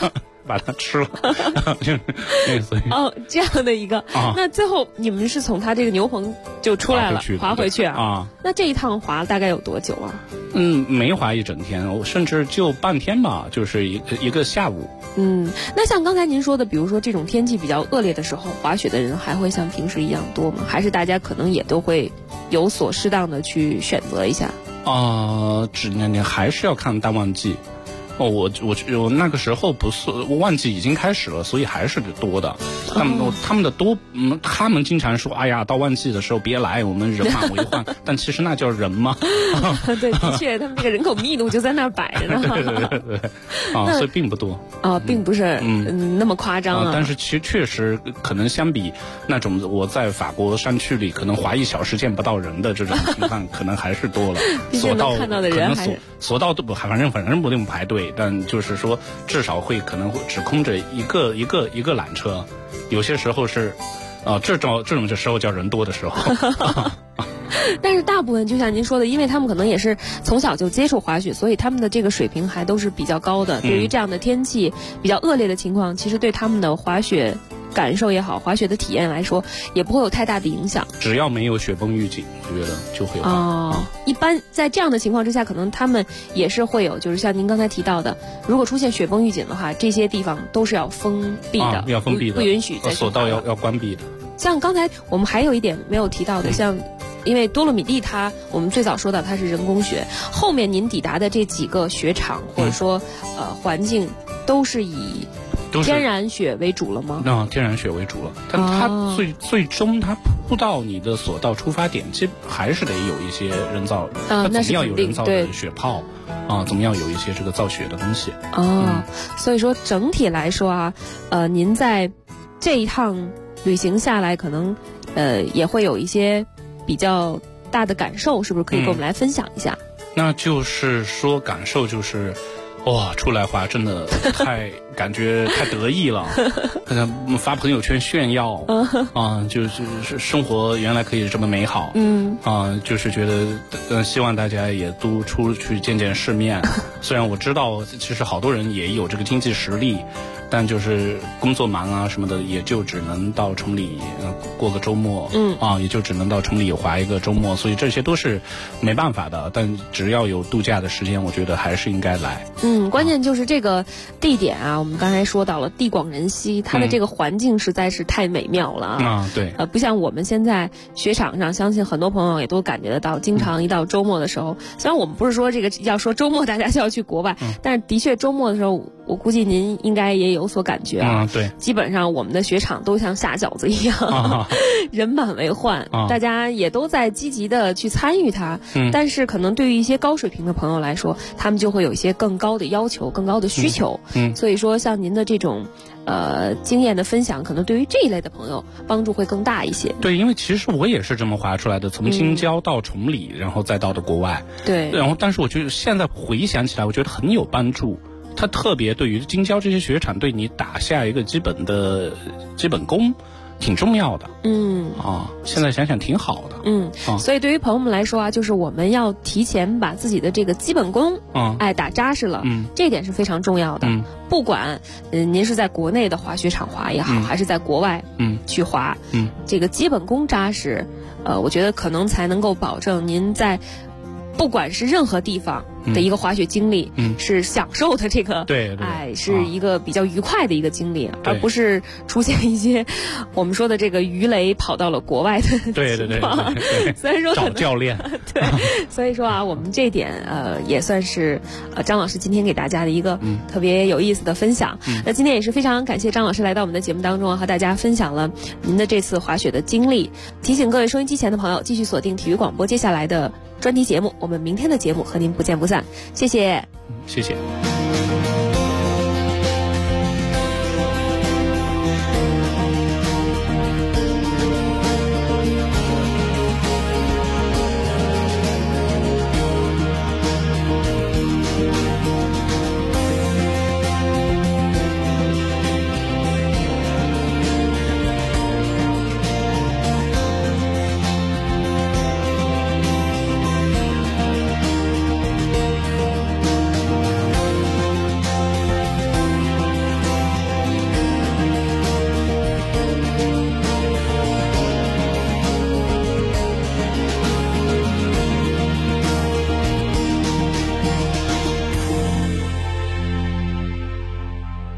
把它吃了。所以
哦，这样的一个。那最后你们是从他这个牛棚就出来了，滑回去啊？那这一趟滑大概有多久啊？
没滑一整天，我甚至就半天吧，就是一个下午。
那像刚才您说的，比如说这种天气比较恶劣的时候，滑雪的人还会像平时一样多吗？还是大家可能也都会有所适当的去选择一下？
你还是要看淡旺季。我那个时候不是旺季已经开始了，所以还是多的。他们的多，他们经常说，哎呀，到旺季的时候别来，我们人满为患。但其实那叫人吗？
对，的确，他们这个人口密度就在那儿摆着呢。
对，所以并不多。
并不是那么夸张啊。
但是其实确实可能相比那种我在法国山区里可能滑1小时见不到人的这种情况，可能还是多了。
索道看到的人还是
索道都不，反正不用排队。但就是说，至少可能会只空着一个缆车，有些时候是，这种时候叫人多的时候。
但是大部分就像您说的，因为他们可能也是从小就接触滑雪，所以他们的这个水平还都是比较高的。对于这样的天气比较恶劣的情况，其实对他们的滑雪感受也好，滑雪的体验来说，也不会有太大的影响。
只要没有雪崩预警，我觉得就会有。
一般在这样的情况之下，可能他们也是会有，就是像您刚才提到的，如果出现雪崩预警的话，这些地方都是要封闭的，
要封闭的，
不允许在
索道要关闭的。
像刚才我们还有一点没有提到的，像因为多洛米蒂我们最早说到它是人工雪，后面您抵达的这几个雪场或者说环境都是以天然雪为主了吗？
天然雪为主了，但它最终它铺到你的索道出发点，其实还是得有一些人造，它总要有人造的雪泡怎么样有一些这个造雪的东西。
所以说整体来说啊，您在这一趟旅行下来，可能也会有一些比较大的感受，是不是可以跟我们来分享一下？
那就是说感受就是。出来滑真的感觉太得意了，发朋友圈炫耀就是生活原来可以这么美好，就是觉得希望大家也都出去见见世面。虽然我知道其实好多人也有这个经济实力，但就是工作忙啊什么的，也就只能到崇礼过个周末，也就只能到崇礼滑一个周末，所以这些都是没办法的。但只要有度假的时间，我觉得还是应该来。
关键就是这个地点啊，我们刚才说到了地广人稀，它的这个环境实在是太美妙了
对，
不像我们现在雪场上，相信很多朋友也都感觉得到，经常一到周末的时候，虽然我们不是说这个要说周末大家就要去国外，但是的确周末的时候，我估计您应该也有所感觉
对，
基本上我们的雪场都像下饺子一样，人满为患，大家也都在积极的去参与它，但是可能对于一些高水平的朋友来说，他们就会有一些更高的要求，更高的需求，所以说像您的这种经验的分享，可能对于这一类的朋友帮助会更大一些。
对，因为其实我也是这么滑出来的，从京郊到崇礼，然后再到的国外。
对，
然后但是我觉得现在回想起来，我觉得很有帮助。它特别对于京郊这些雪场，对你打下一个基本功，挺重要的。现在想想挺好的。
所以对于朋友们来说啊，就是我们要提前把自己的这个基本功打扎实了，这点是非常重要的。不管您是在国内的滑雪场滑也好，还是在国外去滑，这个基本功扎实，我觉得可能才能够保证您在不管是任何地方的一个滑雪经历，是享受的这个，
对，
是一个比较愉快的一个经历，而不是出现一些我们说的这个鱼雷跑到了国外的情况。
对，
虽然说
找教练，
对，所以说啊，我们这点也算是张老师今天给大家的一个特别有意思的分享。那今天也是非常感谢张老师来到我们的节目当中，和大家分享了您的这次滑雪的经历。提醒各位收音机前的朋友，继续锁定体育广播接下来的专题节目，我们明天的节目和您不见不散。谢谢，
谢谢。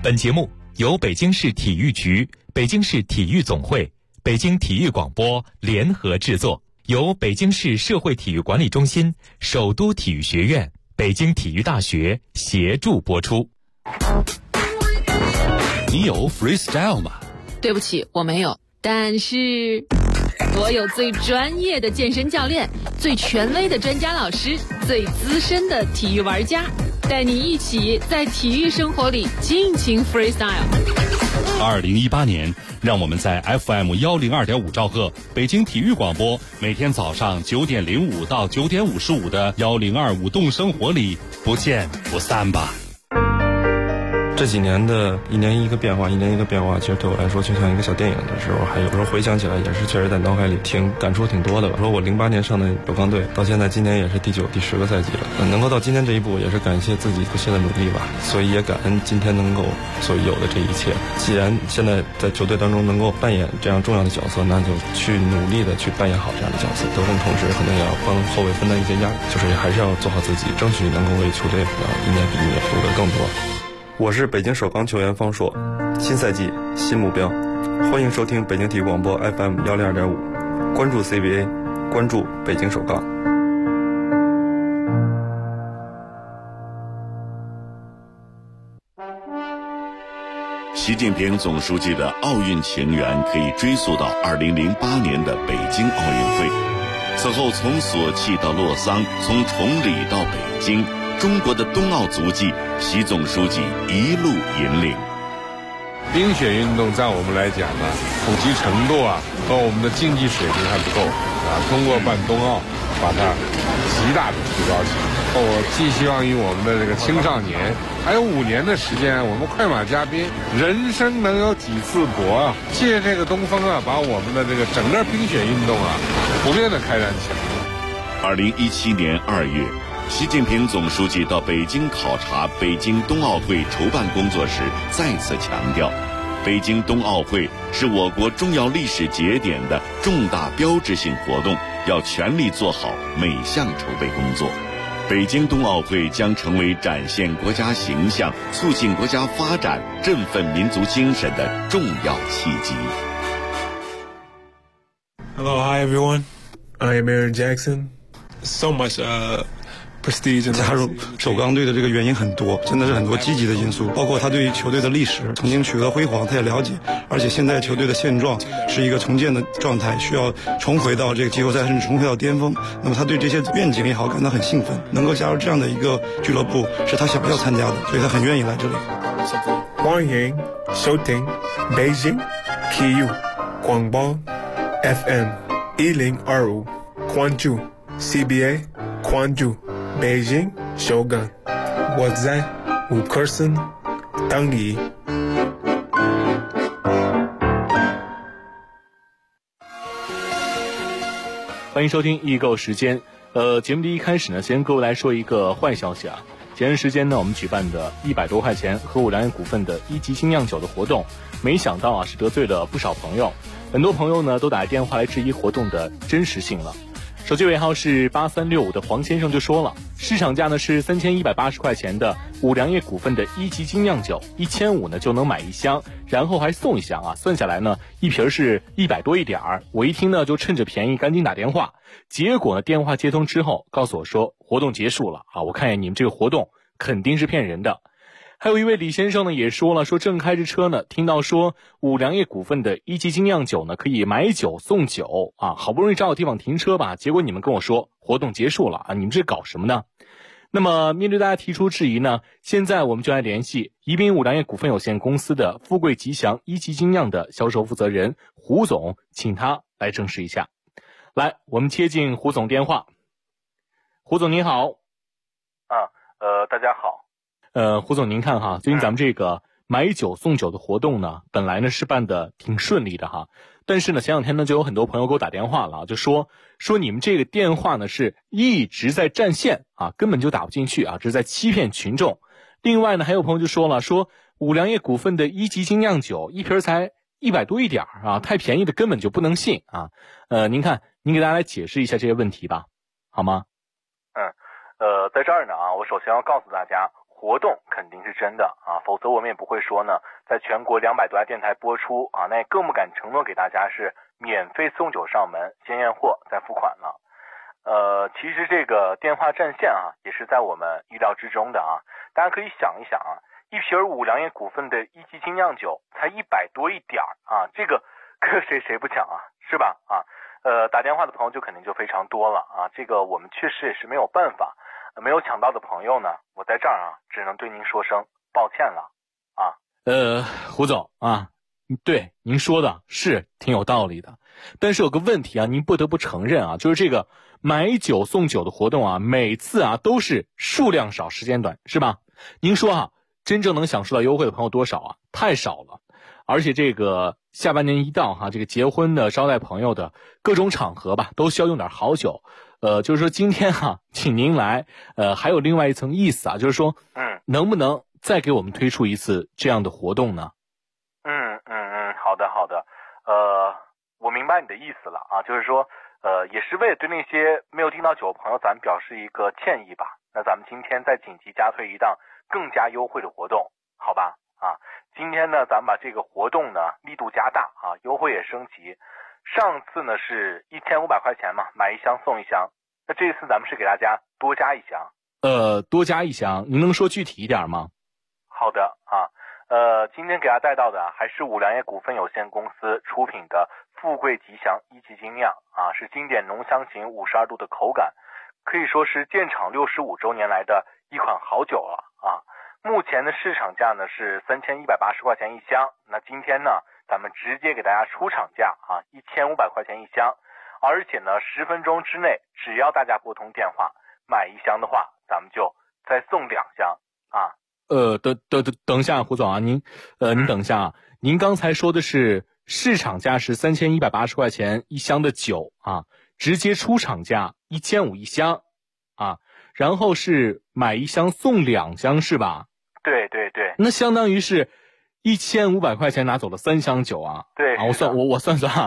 本节目由北京市体育局、北京市体育总会、北京体育广播联合制作，由北京市社会体育管理中心、首都体育学院、北京体育大学协助播出。
你有 freestyle 吗？
对不起，我没有，但是我有最专业的健身教练，最权威的专家老师，最资深的体育玩家，带你一起在体育生活里尽情 freestyle。
2018年，让我们在 FM102.5兆赫北京体育广播每天早上9点05到9点55的1025动生活里不见不散吧。
这几年的一年一个变化，其实对我来说就像一个小电影的时候，还有时候回想起来也是确实在脑海里感触挺多的吧。说我08年上的首钢队，到现在今年也是第9、第10个赛季了，能够到今天这一步，也是感谢自己不懈的努力吧。所以也感恩今天能够所有的这一切。既然现在在球队当中能够扮演这样重要的角色，那就去努力的去扮演好这样的角色。得分同时可能也要帮后卫分担一些压力，就是还是要做好自己，争取能够为球队一年比一年获得更多。我是北京首钢球员方硕，新赛季新目标，欢迎收听北京体育广播 FM102.5，关注 CBA， 关注北京首钢。
习近平总书记的奥运情缘可以追溯到2008年的北京奥运会，此后从索契到洛桑，从崇礼到北京，中国的冬奥足迹，习总书记一路引领。
冰雪运动在我们来讲呢，普及程度和我们的竞技水平还不够通过办冬奥，把它极大的提高起来。我寄希望于我们的这个青少年，还有5年的时间，我们快马加鞭，人生能有几次搏借这个东风把我们的这个整个冰雪运动普遍的开展起来。
2017年2月。习近平总书记到北京考察北京冬奥会筹办工作时，再次强调，北京冬奥会是我国重要历史节点的重大标志性活动，要全力做好每项筹备工作。北京冬奥会将成为展现国家形象、促进国家发展、振奋民族精神的重要契机。
Hello, hi everyone. I am Aaron Jackson. So much
加入首钢队的这个原因很多，真的是很多积极的因素，包括他对于球队的历史曾经取得辉煌他也了解，而且现在球队的现状是一个重建的状态，需要重回到这个季后赛甚至重回到巅峰。那么他对这些愿景也好感到很兴奋，能够加入这样的一个俱乐部是他想要参加的，所以他很愿意来这里。
欢迎收听北京体育广播 FM1025， 关注 CBA， 关注北京首钢，我在5克森等你。
欢迎收听易购时间。节目的一开始呢，先各位来说一个坏消息前段时间呢，我们举办的100多块钱和5粮液股份的1级精酿酒的活动，没想到是得罪了不少朋友，很多朋友呢都打电话来质疑活动的真实性了。手机尾号是8365的黄先生就说了，市场价呢是3180块钱的5粮液股份的1级精酿酒，1500呢就能买1箱，然后还送1箱算下来呢一瓶是100多一点儿。我一听呢就趁着便宜赶紧打电话，结果呢电话接通之后告诉我说活动结束了我看见你们这个活动肯定是骗人的。还有一位李先生呢也说了，说正开着车呢，听到说5粮液股份的1级精酿酒呢可以买酒送酒好不容易找到地方停车吧，结果你们跟我说活动结束了你们这搞什么呢？那么面对大家提出质疑呢，现在我们就来联系宜宾5粮液股份有限公司的富贵吉祥1级精酿的销售负责人胡总，请他来证实一下。来，我们接进胡总电话。胡总您好。
大家好。
胡总您看最近咱们这个买酒送酒的活动呢，本来呢是办的挺顺利的但是呢前两天呢就有很多朋友给我打电话了，就说你们这个电话呢是一直在占线根本就打不进去这是在欺骗群众。另外呢还有朋友就说了，说5粮液股份的1级精酿酒一瓶才100多一点太便宜的根本就不能信您看您给大家来解释一下这些问题吧，好吗？
在这儿呢我首先要告诉大家， 活动肯定是真的啊，否则我们也不会说呢，在全国200多家电台播出啊，那也更不敢承诺给大家是免费送酒上门，先验货再付款了。其实这个电话占线啊，也是在我们意料之中的啊。大家可以想一想啊，一瓶五粮液股份的一级精酿酒才100多一点啊，这个谁不抢啊，是吧？啊，打电话的朋友就肯定就非常多了啊，这个我们确实也是没有办法。没有抢到的朋友呢，我在这儿啊，只能对您说声抱歉了啊。
胡总啊，对您说的是挺有道理的，但是有个问题啊，您不得不承认啊，就是这个买酒送酒的活动啊，每次啊都是数量少时间短，是吧？您说啊，真正能享受到优惠的朋友多少啊？太少了。而且这个下半年一到哈，这个结婚的、招待朋友的各种场合吧，都需要用点好酒。就是说今天哈，请您来，还有另外一层意思啊，就是说，能不能再给我们推出一次这样的活动呢？
好的，我明白你的意思了啊，就是说，也是为了对那些没有订到酒的朋友，咱们表示一个歉意吧。那咱们今天再紧急加推一档更加优惠的活动，好吧？啊，今天呢，咱们把这个活动呢力度加大啊，优惠也升级。上次呢是1500块钱嘛，买一箱送一箱。那这一次咱们是给大家多加一箱。
多加一箱，您能说具体一点吗？
好的啊，今天给大家带到的还是五粮液股份有限公司出品的富贵吉祥一级精酿啊，是经典浓香型52度的口感，可以说是建厂65周年来的一款好酒了啊。目前的市场价呢是3180块钱一箱，那今天呢咱们直接给大家出厂价啊，1500块钱一箱，而且呢10分钟之内，只要大家拨通电话买一箱的话，咱们就再送2箱啊。
等一下，胡总啊，您等一下啊，您刚才说的是市场价是3180块钱一箱的酒啊，直接出厂价1500一箱啊，然后是买一箱送2箱是吧？
对，
那相当于是1500块钱拿走了3箱酒啊。
对
啊，我算啊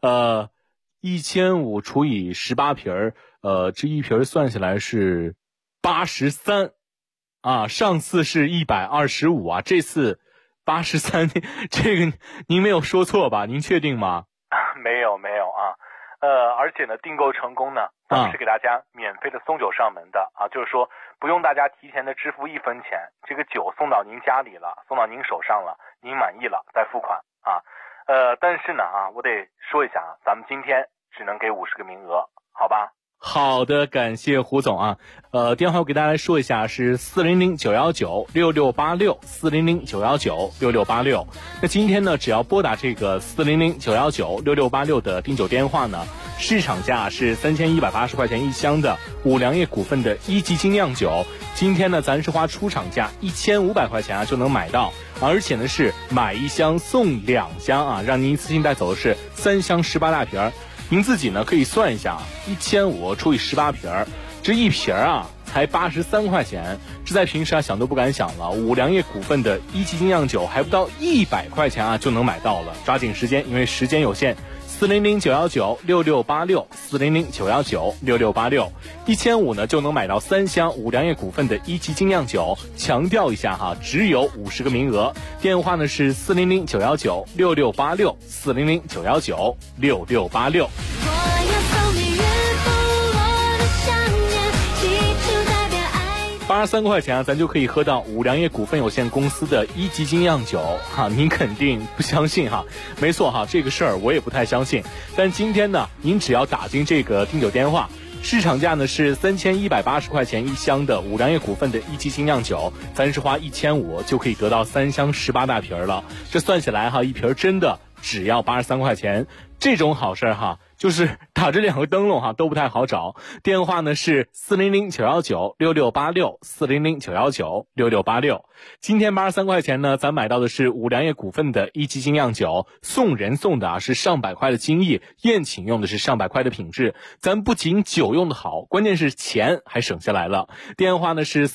，1500除以18瓶这一瓶算下来是83啊，上次是125啊，这次83，这个您没有说错吧？您确定吗？
没有啊，而且呢，订购成功呢，咱们是给大家免费的送酒上门的啊，就是说不用大家提前的支付1分钱，这个酒送到您家里了，送到您手上了，您满意了再付款啊。但是呢啊，我得说一下啊，咱们今天只能给50个名额，好吧？
好的，感谢胡总啊。电话我给大家来说一下，是400-919-6686，400-919-6686。那今天呢，只要拨打这个400-919-6686的订酒电话呢，市场价是3180块钱一箱的五粮液股份的一级精酿酒，今天呢，咱是花出厂价1500块钱啊就能买到，而且呢是买一箱送2箱啊，让您一次性带走的是3箱18大瓶。您自己呢可以算一下，1500除以18瓶，这一瓶啊才83块钱，这在平时啊想都不敢想了。五粮液股份的一级精酿酒还不到100块钱啊就能买到了，抓紧时间，因为时间有限。400-919-6686，400-919-6686，1500呢就能买到3箱五粮液股份的一级精酿酒。强调一下哈，只有50个名额。电话呢是400-919-6686，400-919-6686。83块钱啊，咱就可以喝到五粮液股份有限公司的一级精酿酒哈，您肯定不相信哈？没错哈，这个事儿我也不太相信。但今天呢，您只要打进这个订酒电话，市场价呢是3180块钱一箱的五粮液股份的一级精酿酒，咱是花1500就可以得到3箱18大瓶了。这算起来哈，一瓶真的只要83块钱，这种好事哈。就是打这2个灯笼哈都不太好找，电话呢是400-919-6686，400-919-6686。今天83块钱呢，咱买到的是五粮液股份的一级精酿酒，送人送的啊是上百块的精益，宴请用的是上百块的品质，咱不仅酒用的好，关键是钱还省下来了。电话呢是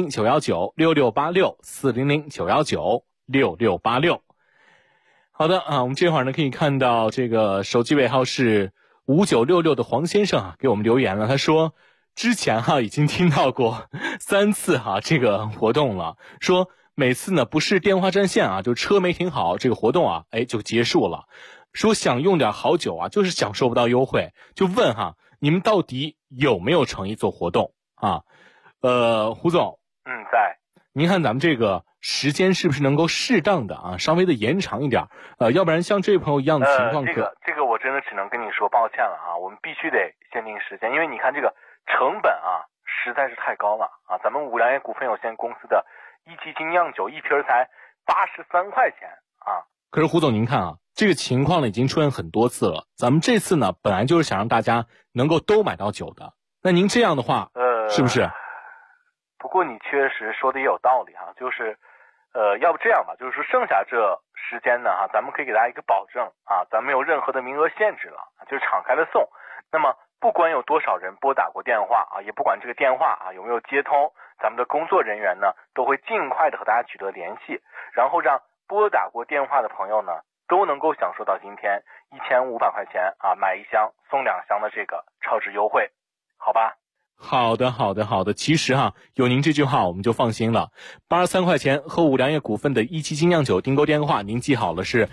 400-919-6686，400-919-6686。好的啊，我们这会儿呢可以看到这个手机尾号是5966的黄先生啊给我们留言了，他说之前已经听到过3次这个活动了，说每次呢不是电话占线就车没停好，这个活动就结束了。说想用点好酒就是享受不到优惠，就问你们到底有没有诚意做活动胡总，
在。
您看咱们这个时间是不是能够适当的稍微的延长一点？要不然像这位朋友一样的情况
这个我真的只能跟你说抱歉了我们必须得限定时间，因为你看这个成本实在是太高了咱们五粮液股份有限公司的一级精酿酒一瓶才83块钱
可是胡总您看这个情况呢已经出现很多次了，咱们这次呢本来就是想让大家能够都买到酒的，那您这样的话是不是？
不过你确实说的也有道理就是要不这样吧，就是说剩下这时间呢咱们可以给大家一个保证咱们没有任何的名额限制了，就是敞开了送。那么不管有多少人拨打过电话也不管这个电话有没有接通，咱们的工作人员呢都会尽快的和大家取得联系，然后让拨打过电话的朋友呢都能够享受到今天1500块钱买1箱送2箱的这个超值优惠，好吧？
好的，其实有您这句话我们就放心了。83块钱和五粮液股份的一期精酿酒订购电话您记好了，是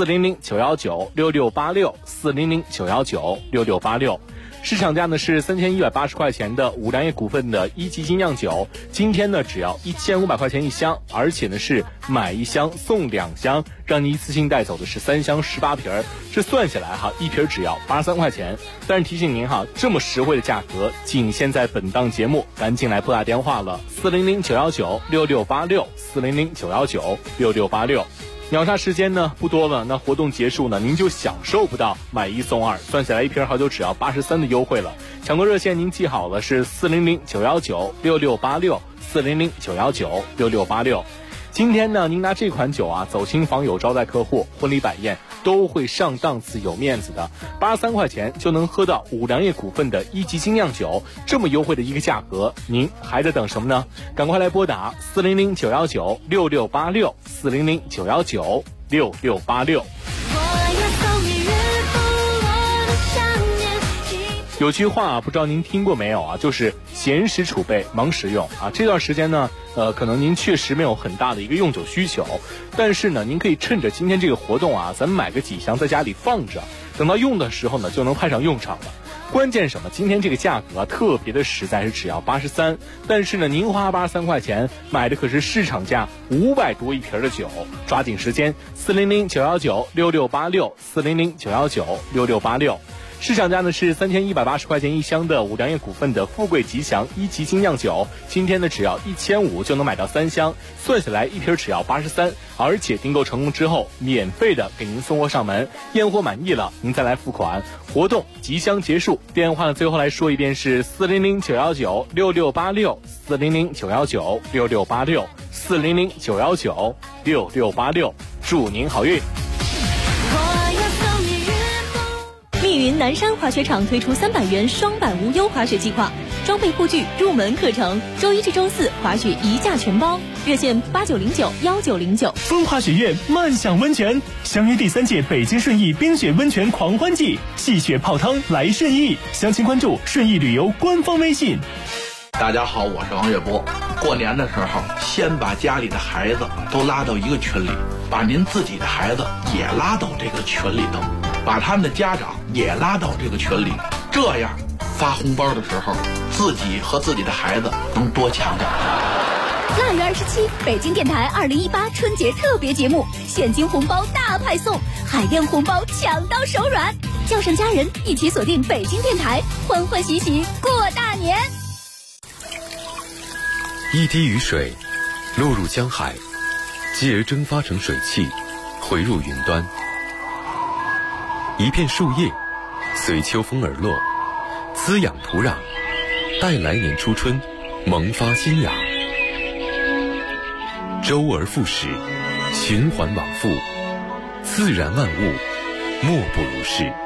400-919-6686，400-919-6686。市场价呢是3180块钱的五粮液股份的一级精酿酒，今天呢只要1500块钱1箱，而且呢是买1箱送2箱，让你一次性带走的是3箱18瓶，这算下来一瓶只要83块钱。但是提醒您这么实惠的价格仅限在本档节目，赶紧来拨打电话了，400-919-6686，400-919-6686。秒杀时间呢不多了，那活动结束呢您就享受不到买1送2，算下来一瓶好酒只要83的优惠了。抢购热线您记好了，是400-919-6686，400-919-6686。今天呢您拿这款酒走亲访友招待客户婚礼摆宴都会上档次有面子的，83块钱就能喝到五粮液股份的一级精酿酒，这么优惠的一个价格，您还在等什么呢？赶快来拨打400-919-6686，400-919-6686。有句话不知道您听过没有就是闲时储备忙时用这段时间呢可能您确实没有很大的一个用酒需求，但是呢您可以趁着今天这个活动咱们买个几箱在家里放着，等到用的时候呢就能派上用场了。关键什么？今天这个价格特别的实在，是只要83，但是呢您花83块钱买的可是市场价500多一瓶的酒，抓紧时间，400-919-6686，400-919-6686。市场价呢是3180块钱1箱的五粮液股份的富贵吉祥一级精酿酒，今天呢只要1500就能买到3箱，算下来一瓶只要83，而且订购成功之后免费的给您送货上门，验货满意了您再来付款。活动即将结束，电话呢最后来说一遍是400-919-6686，400-919-6686，400-919-6686，祝您好运。
密云南山滑雪场推出300元双板无忧滑雪计划，装备护具、入门课程，周1至周4滑雪1价全包，热线8909-1909。
风华雪苑慢享温泉，相约第3届北京顺义冰雪温泉狂欢季，戏雪泡汤来顺义，详情关注顺义旅游官方微信。
大家好，我是王月波。过年的时候，先把家里的孩子都拉到一个群里，把您自己的孩子也拉到这个群里头，把他们的家长也拉到这个群里，这样发红包的时候，自己和自己的孩子能多抢点。
腊月27，北京电台2018春节特别节目，现金红包大派送，海淀红包抢到手软，叫上家人一起锁定北京电台，欢欢喜喜过大年。
一滴雨水落入江海，继而蒸发成水汽，回入云端。一片树叶随秋风而落，滋养土壤，待来年初春萌发新芽。周而复始，循环往复，自然万物莫不如是。